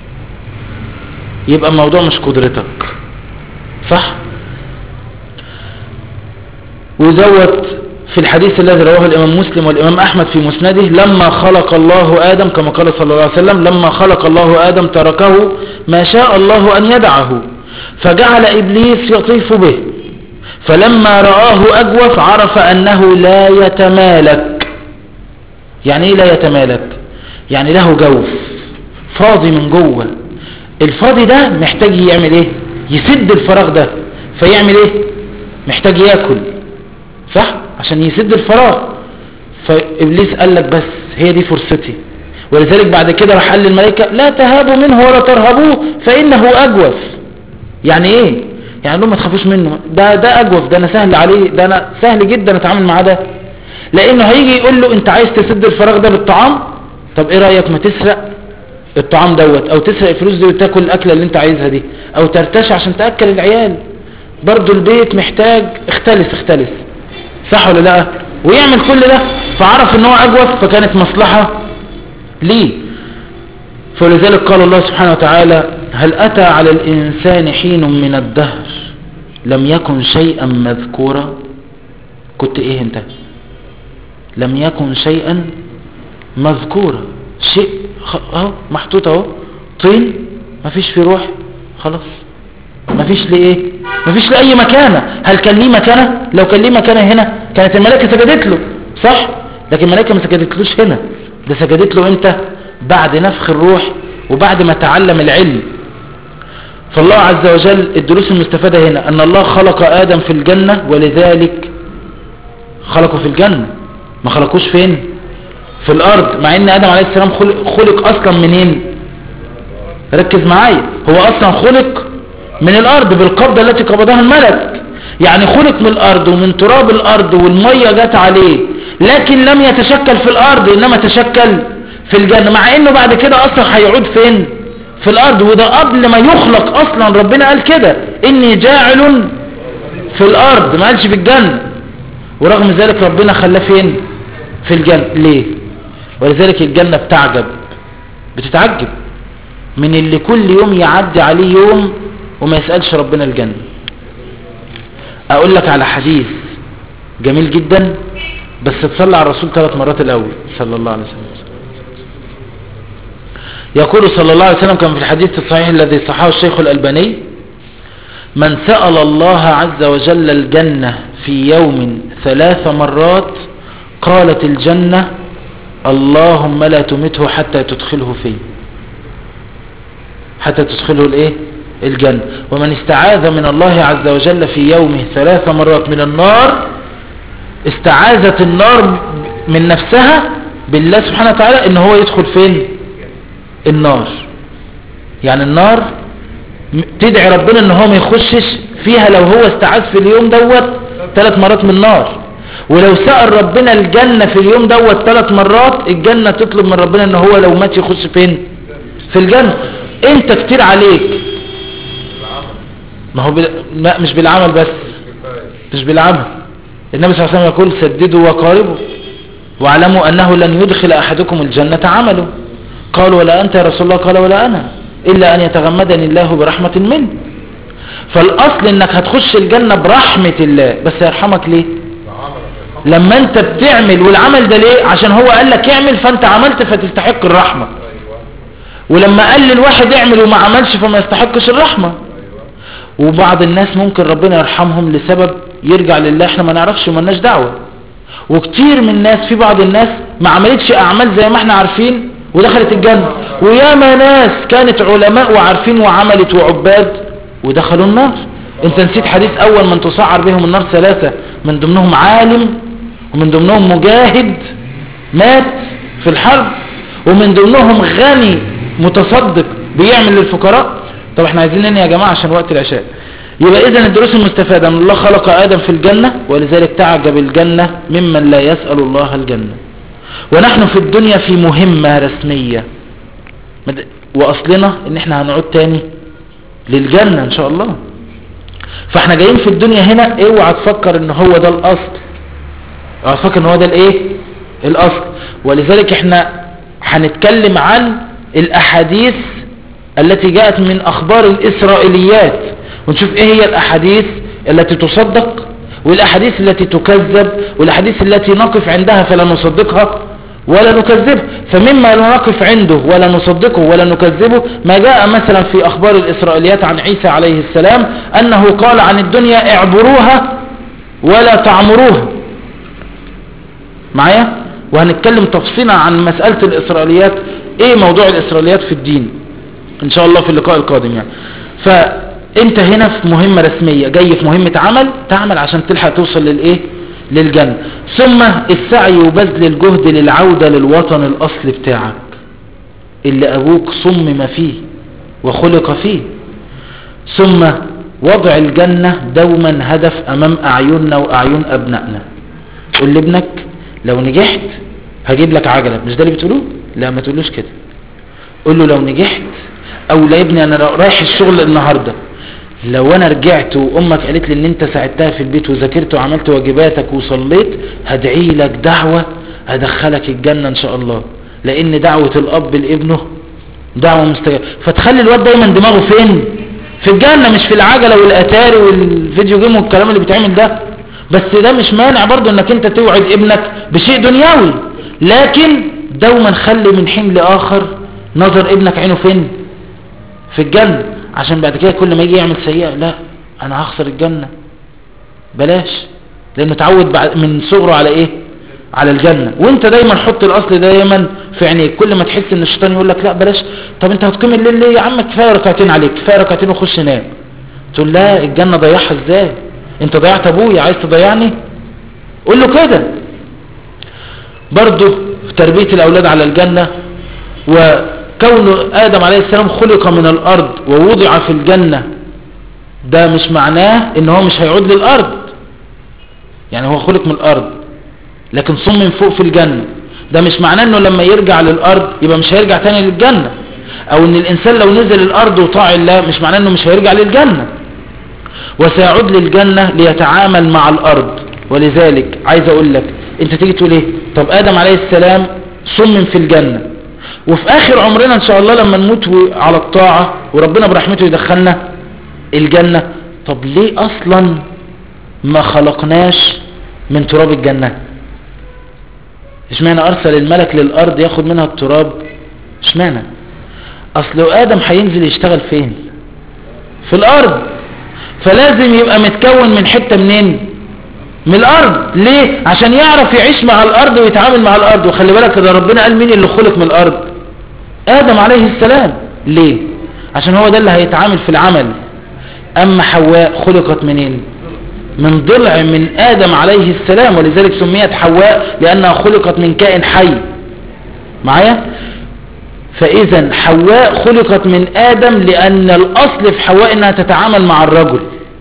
يبقى الموضوع مش قدرتك، صح؟ وزوت في الحديث الذي رواه الإمام مسلم والإمام أحمد في مسنده لما خلق الله آدم كما قال صلى الله عليه وسلم لما خلق الله آدم تركه ما شاء الله أن يدعه، فجعل إبليس يطيف به، فلما رآه أجوف عرف أنه لا يتمالك. يعني إيه لا يتمالك؟ يعني له جوف فاضي من جوه، الفاضي ده محتاج يعمل إيه؟ يسد الفراغ ده، فيعمل إيه؟ محتاج يأكل، صح؟ عشان يسد الفراغ. فإبليس قال لك بس هي دي فرصتي، ولذلك بعد كده راح قال للملائكة لا تهابوا منه ولا ترهبوه فإنه أجوف. يعني ايه؟ يعني لهم ما تخافوش منه، ده أجوف، ده انا سهل عليه، ده انا سهل جدا اتعامل معاه ده، لانه هيجي يقول له انت عايز تسد الفراغ ده بالطعام، طب ايه رأيك ما تسرق الطعام دوت، او تسرق الفلوس دي وتاكل الاكله اللي انت عايزها دي، او ترتشي عشان تاكل العيال، برضو البيت محتاج اختلس، صح ولا لا؟ ويعمل كل ده. فعرف ان هو اجوف، فكانت مصلحة ليه. فلذلك قال الله سبحانه وتعالى هل اتى على الانسان حين من الدهر لم يكن شيئا مذكورا. كنت ايه انت؟ لم يكن شيئا مذكورا، شيء اهو محطوط اهو، طين مفيش فيه روح، خلاص مفيش ليه، مفيش لأي مكانة. هل كان ليه مكانة؟ لو كان ليه مكانة هنا كانت الملائكة سجدت له، صح؟ لكن الملائكة ما سجدتلوش هنا، ده سجدت له امتى؟ بعد نفخ الروح وبعد ما تعلم العلم. فالله عز وجل الدروس المستفادة هنا ان الله خلق آدم في الجنة، ولذلك خلقه في الجنة، ما خلقوش فين؟ في الارض، مع ان آدم عليه السلام خلق اصلا منين؟ ركز معايا، هو اصلا خلق من الارض بالقبضة التي قبضها الملك، يعني خلق من الارض ومن تراب الارض والمية جت عليه، لكن لم يتشكل في الارض انما تشكل في الجنة، مع انه بعد كده اصلا هيعود فين؟ في الارض. وده قبل ما يخلق اصلا ربنا قال كده اني جاعل في الارض، ما قالش في الجنة، ورغم ذلك ربنا خلاه فين؟ في الجنة. ليه؟ ولذلك الجنة بتتعجب من اللي كل يوم يعدي عليه يوم وما يسألش ربنا الجنة. اقول لك على حديث جميل جدا، بس تصلي على الرسول 3 مرات الاول صلى الله عليه وسلم. يقول صلى الله عليه وسلم كما في الحديث الصحيح الذي صححه الشيخ الألباني: من سأل الله عز وجل الجنة في يوم 3 مرات قالت الجنة اللهم لا تمته حتى تدخله فيه، حتى تدخله الايه؟ الجنة. ومن استعاذ من الله عز وجل في يومه 3 مرات من النار استعاذت النار من نفسها بالله سبحانه وتعالى ان هو يدخل فين؟ النار. يعني النار تدعي ربنا ان هو ما يخشش فيها لو هو استعاذ في اليوم دوت 3 مرات من النار. ولو سأل ربنا الجنة في اليوم دوت 3 مرات، الجنة تطلب من ربنا ان هو لو مات يخش فين؟ في الجنة. انت كتير عليك، ما هو مش بالعمل بس، مش بالعمل. النبي صلى الله عليه وسلم يقول سددوا وقاربوا واعلموا انه لن يدخل احدكم الجنة عمله. قال ولا انت يا رسول الله؟ قال ولا انا، الا ان يتغمدني الله برحمة منه. فالاصل انك هتخش الجنة برحمة الله، بس يرحمك ليه؟ لما انت بتعمل. والعمل ده ليه؟ عشان هو قال لك اعمل فانت عملت فتستحق الرحمة. ولما قال للواحد اعمل وما عملش فما يستحقش الرحمة. وبعض الناس ممكن ربنا يرحمهم لسبب يرجع لله احنا ما نعرفش وما لناش دعوة. وكتير من الناس، في بعض الناس ما عملتش اعمال زي ما احنا عارفين ودخلت الجنة، وياما ناس كانت علماء وعارفين وعملت وعباد ودخلوا النار. انت نسيت حديث اول من تصعر بهم النار 3 من ضمنهم عالم، ومن ضمنهم مجاهد مات في الحرب، ومن ضمنهم غني متصدق بيعمل للفقراء. طب احنا عايزين ننهي يا جماعة عشان وقت العشاء. يبقى اذن الدروس المستفادة ان الله خلق آدم في الجنة، ولذلك تعجب الجنة ممن لا يسأل الله الجنة. ونحن في الدنيا في مهمة رسمية، واصلنا ان احنا هنعود تاني للجنة ان شاء الله. فاحنا جايين في الدنيا هنا، اوعى تفكر ان هو ده الاصل، اوعى تفكر ان هو ده الايه؟ الاصل. ولذلك احنا هنتكلم عن الاحاديث التي جاءت من اخبار الاسرائيليات، ونشوف ايه هي الاحاديث التي تصدق والاحاديث التي تكذب، والاحاديث التي نقف عندها فلا نصدقها ولا نكذبه. فمما لا نقف عنده ولا نصدقه ولا نكذبه ما جاء مثلا في اخبار الاسرائيليات عن عيسى عليه السلام انه قال عن الدنيا اعبروها ولا تعمروها. معايا؟ وهنتكلم تفصيلا عن مسألة الاسرائيليات، ايه موضوع الاسرائيليات في الدين ان شاء الله في اللقاء القادم يعني. فانت هنا في مهمة رسمية، جاي في مهمة عمل، تعمل عشان تلحق توصل للايه؟ للجنة. ثم السعي وبذل الجهد للعودة للوطن الاصلي بتاعك اللي ابوك صمم فيه وخلق فيه. ثم وضع الجنة دوما هدف امام اعيننا واعين ابنائنا. قل لابنك لو نجحت هجيب لك عجلة، مش ده اللي بتقوله؟ لا ما تقولوش كده. قل له لو نجحت، او لا ابني انا رايح الشغل النهاردة، لو انا رجعت وامك قالت لي ان انت ساعدتها في البيت وذاكرت وعملت واجباتك وصليت، هدعي لك دعوة هدخلك الجنة ان شاء الله، لان دعوة الاب لابنه دعوة مستجابة. فتخلي الواد دايما دماغه فين؟ في الجنة، مش في العجلة والاتاري والفيديو جيم والكلام اللي بيتعمل ده. بس ده مش مانع برضو انك انت توعد ابنك بشيء دنيوي، لكن دوما خلي من حين لاخر نظر ابنك عينه فين؟ في الجنة، عشان بعد كده كل ما يجي يعمل سيئة لا انا هخسر الجنة، بلاش، لانه تعود من صغره على ايه؟ على الجنة. وانت دايما حط الاصل دايما في عينيك. كل ما تحس ان الشيطان يقول لك لا بلاش، طب انت هتقيم الليل ليه يا عم؟ كفايه ركعتين عليك، كفايه ركعتين وخش نام. تقول لا الجنة ضيعها ازاي؟ انت ضيعت ابويا عايز تضيعني؟ قول له كده. برضو في تربية الاولاد على الجنة، وكون آدم عليه السلام خلق من الأرض ووضع في الجنة، ده مش معناه ان هو مش هيعود للأرض. يعني هو خلق من الأرض لكن صمم فوق في الجنة، ده مش معناه انه لما يرجع للأرض يبقى مش هيرجع تاني للجنة، او ان الانسان لو نزل الأرض وطاع الله مش معناه انه مش هيرجع للجنة، وسيعود للجنة ليتعامل مع الأرض. ولذلك عايز اقول لك، انت تيجي تقول ايه؟ طب آدم عليه السلام صمم في الجنة، وفي اخر عمرنا ان شاء الله لما نموت على الطاعة وربنا برحمته يدخلنا الجنة، طب ليه اصلا ما خلقناش من تراب الجنة؟ اشمعنى ارسل الملك للارض ياخد منها التراب؟ اشمعنى؟ اصل ادم هينزل يشتغل فين؟ في الارض، فلازم يبقى متكون من حتة منين؟ من الارض. ليه؟ عشان يعرف يعيش مع الارض ويتعامل مع الارض. وخلي بالك ده ربنا قال مين اللي خلق من الارض؟ ادم عليه السلام. ليه؟ عشان هو ده اللي هيتعامل في العمل. اما حواء خلقت منين؟ من ضلع من ادم عليه السلام، ولذلك سميت حواء لانها خلقت من كائن حي. معايا؟ فاذا حواء خلقت من ادم لان الاصل في حواء انها تتعامل مع الرجل،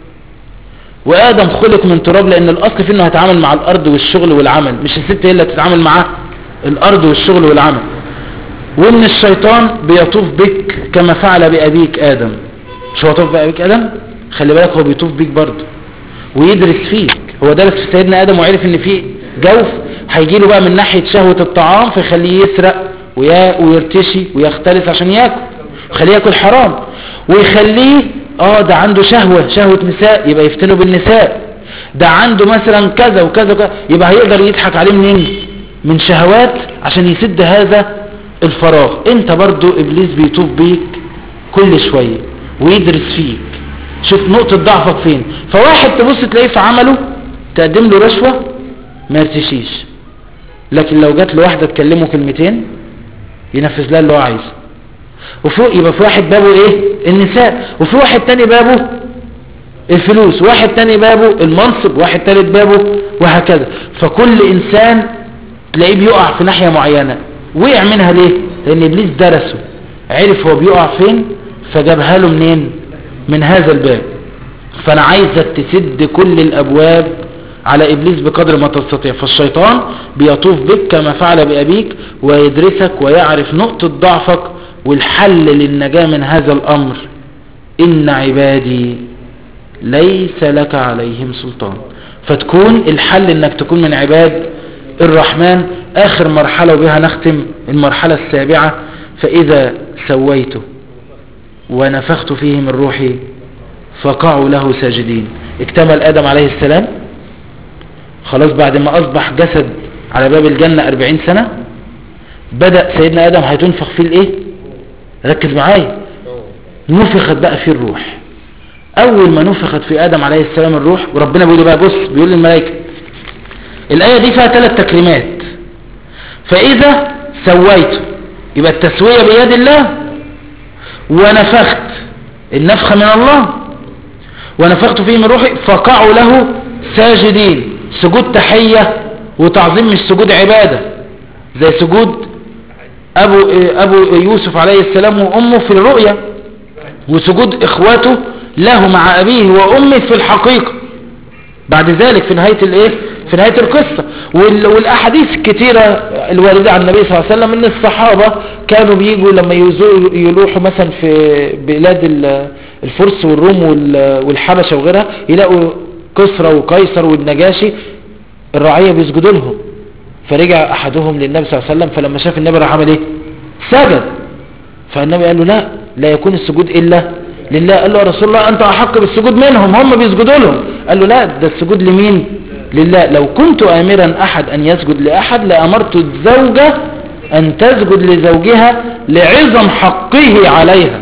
وادم خلق من تراب لان الاصل فيه انه هيتعامل مع الارض والشغل والعمل، مش الست هي اللي تتعامل مع الارض والشغل والعمل. وان الشيطان بيطوف بك كما فعل بابيك ادم. مش هو طوف بابيك ادم؟ خلي بالك هو بيطوف بيك برضه ويدرس فيك. هو درس في سيدنا ادم وعرف ان فيه جوف هيجي له بقى من ناحيه شهوه الطعام فيخليه يسرق ويرتشي ويختلس عشان ياكل، يخليه ياكل حرام، ويخليه ده عنده شهوه نساء يبقى يفتنه بالنساء، ده عنده مثلا كذا وكذا وكذا يبقى هيقدر يضحك عليه منين؟ من شهوات عشان يسد هذا الفراغ. انت برضو ابليس بيطوف بيك كل شويه ويدرس فيك، شوف نقطه ضعفك فين. فواحد تبص تلاقيه في عمله تقدم له رشوه ما يرتشيش، لكن لو جات له واحده تكلمه كلمتين ينفذ لها اللي هو عايزه. وفوق يبقى في واحد بابه ايه؟ النساء، وفي واحد تاني بابه الفلوس، واحد تاني بابه المنصب، واحد تالت بابه، وهكذا. فكل انسان تلاقيه بيقع في ناحية معينة. وقع منها ليه؟ لان ابليس درسه، عرف هو بيقع فين فجابها له منين؟ من هذا الباب. فانا عايزك تسد كل الابواب على ابليس بقدر ما تستطيع. فالشيطان بيطوف بك كما فعل بابيك ويدرسك ويعرف نقطة ضعفك والحل للنجاة من هذا الامر. ان عبادي ليس لك عليهم سلطان. فتكون الحل انك تكون من عباد الرحمن. اخر مرحلة وبها نختم المرحلة السابعة. فاذا سويته ونفخت فيه من روحي فقعوا له ساجدين. اكتمل ادم عليه السلام خلاص بعد ما اصبح جسد على باب الجنة 40 سنة. بدأ سيدنا ادم هيتنفخ فيه الايه؟ ركز معايا. نفخت بقى فيه الروح. اول ما نفخت في ادم عليه السلام الروح، وربنا بيقول بقى بص بيقول للملائكة الاية دي فيها 3 تكريمات. فاذا سويته يبقى التسوية بيد الله، ونفخت النفخة من الله، ونفخت فيه من روحي فقعوا له ساجدين. سجود تحية وتعظيم، مش سجود عبادة زي سجود ابو يوسف عليه السلام وامه في الرؤيا، وسجود اخواته له مع ابيه وامه في الحقيقة بعد ذلك في نهاية الايه؟ في نهاية القصة. والاحاديث الكتيرة الواردة عن النبي صلى الله عليه وسلم ان الصحابة كانوا بيجوا لما يلوحوا مثلا في بلاد الفرس والروم والحبشة وغيرها، يلاقوا كسرى وقيصر والنجاشي الرعية بيسجدوا لهم. فرجع احدهم للنبي صلى الله عليه وسلم، فلما شاف النبي راح عمل ايه؟ سجد. فالنبي قال له لا يكون السجود الا لله. قال له يا رسول الله انت احق بالسجود منهم، هم بيسجدوا لهم. قال له لا، ده السجود لمين؟ لله. لو كنت امرا احد ان يسجد لاحد لامرت الزوجة ان تسجد لزوجها لعظم حقه عليها.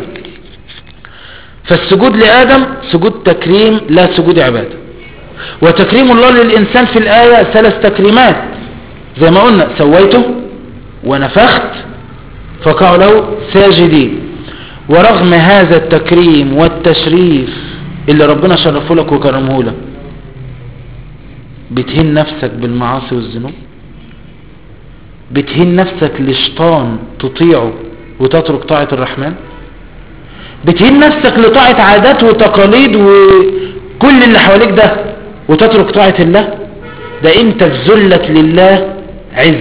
فالسجود لآدم سجود تكريم لا سجود عبادة. وتكريم الله للإنسان في الآية 3 تكريمات زي ما قلنا: سويته ونفخت فقعوا له ساجدين. ورغم هذا التكريم والتشريف اللي ربنا شرفه لك وكرمه لك، بتهين نفسك بالمعاصي والذنوب، بتهين نفسك لشيطان تطيعه وتترك طاعة الرحمن، بتهين نفسك لطاعة عادات وتقاليد وكل اللي حواليك ده وتترك طاعة الله. ده انت في ذلك لله عز،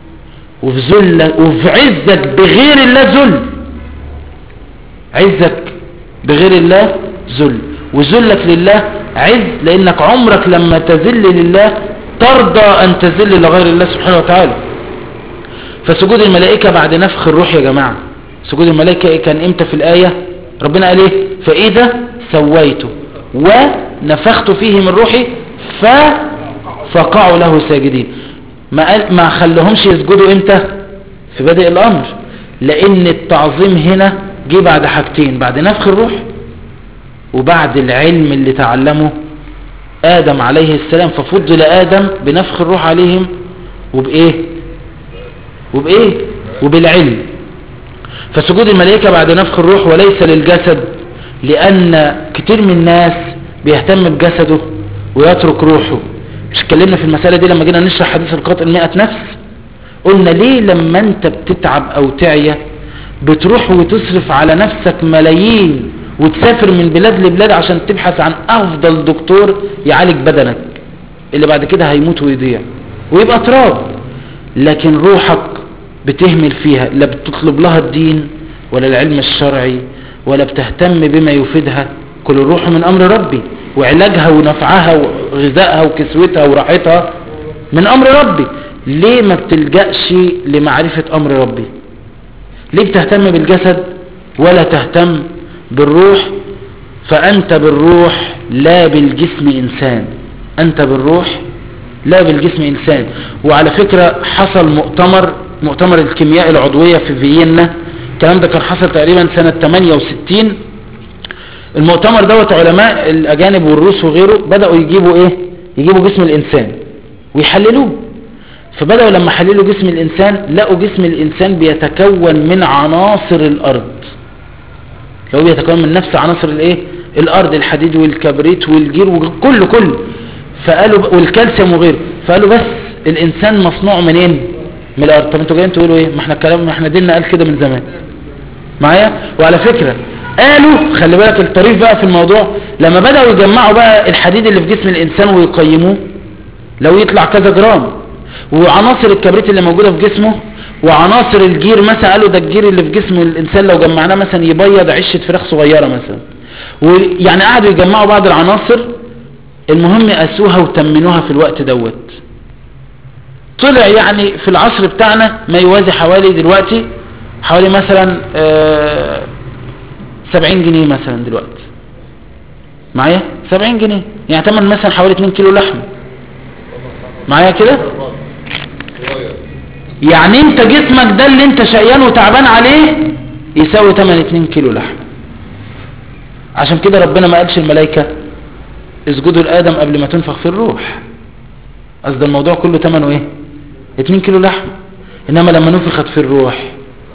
وفي عزك بغير الله ذل. عزك بغير الله ذل، وذلك لله عز، لانك عمرك لما تذل لله ترضى ان تذل لغير الله سبحانه وتعالى. فسجود الملائكة بعد نفخ الروح يا جماعة، سجود الملائكة كان امتى في الآية؟ ربنا قال ايه؟ فإذا سويته ونفخت فيه من روحي فقعوا له ساجدين. ما خلهمش يسجدوا امتى؟ في بدء الامر، لان التعظيم هنا جه بعد حاجتين، بعد نفخ الروح وبعد العلم اللي تعلمه آدم عليه السلام، ففضل آدم بنفخ الروح عليهم وبإيه وبالعلم. فسجود الملائكة بعد نفخ الروح وليس للجسد، لأن كتير من الناس بيهتم بجسده ويترك روحه. مش اتكلمنا في المسألة دي لما جينا نشرح حديث القاتل 100 نفس؟ قلنا ليه لما انت بتتعب او تعيا بتروح وتصرف على نفسك ملايين وتسافر من بلاد لبلاد عشان تبحث عن افضل دكتور يعالج بدنك اللي بعد كده هيموت ويضيع ويبقى تراب، لكن روحك بتهمل فيها، لا بتطلب لها الدين ولا العلم الشرعي ولا بتهتم بما يفيدها. كل الروح من امر ربي، وعلاجها ونفعها وغذائها وكسوتها وراحتها من امر ربي. ليه ما بتلجأش لمعرفة امر ربي؟ ليه بتهتم بالجسد ولا تهتم بالروح؟ فأنت بالروح لا بالجسم إنسان، أنت بالروح لا بالجسم إنسان. وعلى فكرة حصل مؤتمر الكيمياء العضوية في فيينا، الكلام ده كان حصل تقريبا سنة 68. المؤتمر دوت علماء الأجانب والروس وغيره بدأوا يجيبوا جسم الإنسان ويحللوه. فبدأوا لما حللوا جسم الإنسان لقوا جسم الإنسان بيتكون من عناصر الأرض، لو بيتكون من نفس عناصر الأرض، الحديد والكبريت والجير وكله فقالوا والكالسيوم وغيره. فقالوا بس الإنسان مصنوع منين؟ من الأرض. طب انتوا جايين تقولوا ايه؟ ما احنا ديننا قال كده من زمان معايا. وعلى فكرة قالوا خلي بالك الطريف بقى في الموضوع، لما بدأوا يجمعوا بقى الحديد اللي في جسم الإنسان ويقيموه لو يطلع كذا جرام، وعناصر الكبريت اللي موجودة في جسمه، وعناصر الجير مثلا قالوا ده الجير اللي في جسم الإنسان لو جمعناه مثلا يبيض عشة فراخ صغيرة مثلا. ويعني قعدوا يجمعوا بعض العناصر، المهم قاسوها وتمنوها في الوقت دوت. طلع يعني في العصر بتاعنا ما يوازي حوالي مثلا 70 جنيه مثلا دلوقتي معايا، 70 جنيه يعني تمن مثلا حوالي 2 كيلو لحم معايا كده. يعني انت جسمك ده اللي انت شقيان وتعبان عليه يساوي 2 كيلو لحم. عشان كده ربنا ما قالش الملائكة اسجدوا لآدم قبل ما تنفخ في الروح، قصد الموضوع كله ثمنه 2 كيلو لحم. انما لما نفخت في الروح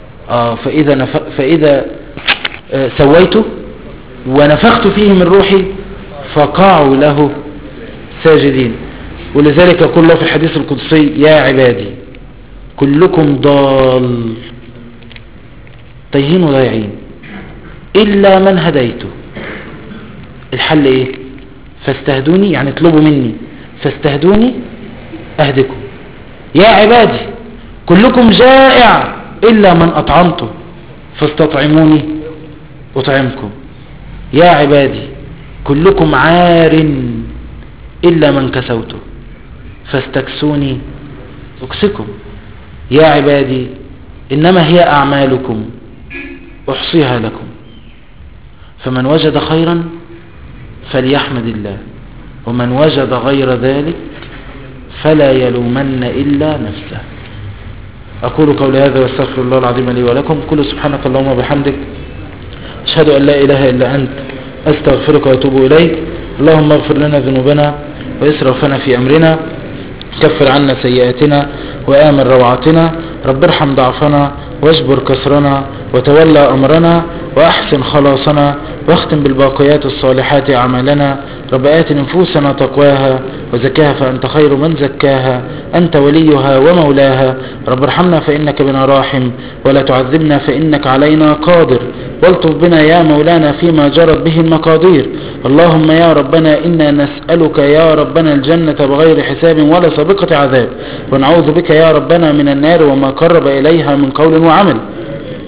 فإذا سويته ونفخت فيه من روحي فقعوا له ساجدين. ولذلك يقول الله في الحديث القدسي يا عبادي كلكم ضال تيهين وضايعين إلا من هديته. الحل فاستهدوني، يعني اطلبوا مني، فاستهدوني أهدكم. يا عبادي كلكم جائع إلا من أطعمته فاستطعموني أطعمكم. يا عبادي كلكم عار إلا من كسوته فاستكسوني أكسكم. يا عبادي إنما هي أعمالكم أحصيها لكم، فمن وجد خيرا فليحمد الله، ومن وجد غير ذلك فلا يلومن إلا نفسه. أقول قولي هذا واستغفر الله العظيم لي ولكم. كل سبحانك اللهم وبحمدك أشهد أن لا إله إلا أنت أستغفرك وأتوب إليك. اللهم اغفر لنا ذنوبنا وإسرافنا في أمرنا، كفر عنا سيئاتنا وآمن روعاتنا، رب ارحم ضعفنا واجبر كسرنا وتولى أمرنا وأحسن خلاصنا، واختم بالباقيات الصالحات أعمالنا. رب آت نفوسنا تقواها وزكاها فأنت خير من زكاها، أنت وليها ومولاها. رب ارحمنا فإنك بنا راحم، ولا تعذبنا فإنك علينا قادر، والطف بنا يا مولانا فيما جرت به المقادير. اللهم يا ربنا إنا نسألك يا ربنا الجنة بغير حساب ولا سابقة عذاب، ونعوذ بك يا ربنا من النار وما قرب إليها من قول وعمل.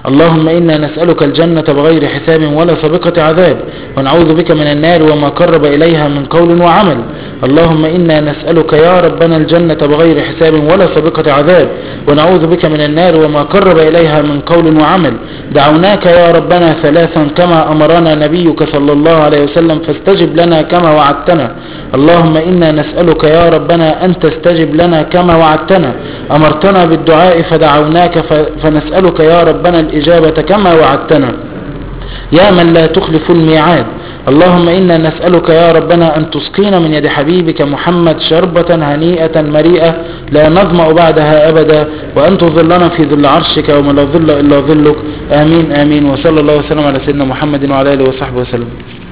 اللهم إنا نسألك الجنة بغير حساب ولا سابقة عذاب، ونعوذ بك من النار وما قرب إليها من قول وعمل. اللهم إنا نسألك يا ربنا الجنة بغير حساب ولا سابقة عذاب، ونعوذ بك من النار وما قرب إليها من قول وعمل. دعوناك يا ربنا ثلاثا كما أمرنا نبيك صلى الله عليه وسلم، فاستجب لنا كما وعدتنا. اللهم إنا نسألك يا ربنا أن تستجب لنا كما وعدتنا. أمرتنا بالدعاء فدعوناك فنسألك يا ربنا الإجابة كما وعدتنا يا من لا تخلف الميعاد. اللهم إنا نسألك يا ربنا أن تسقينا من يد حبيبك محمد شربة هنيئة مريئة لا نظمأ بعدها أبدا، وأن تظلنا في ظل عرشك وما لا ظل إلا ظلك. آمين آمين. وصلى الله وسلم على سيدنا محمد وعلى آله وصحبه وسلم.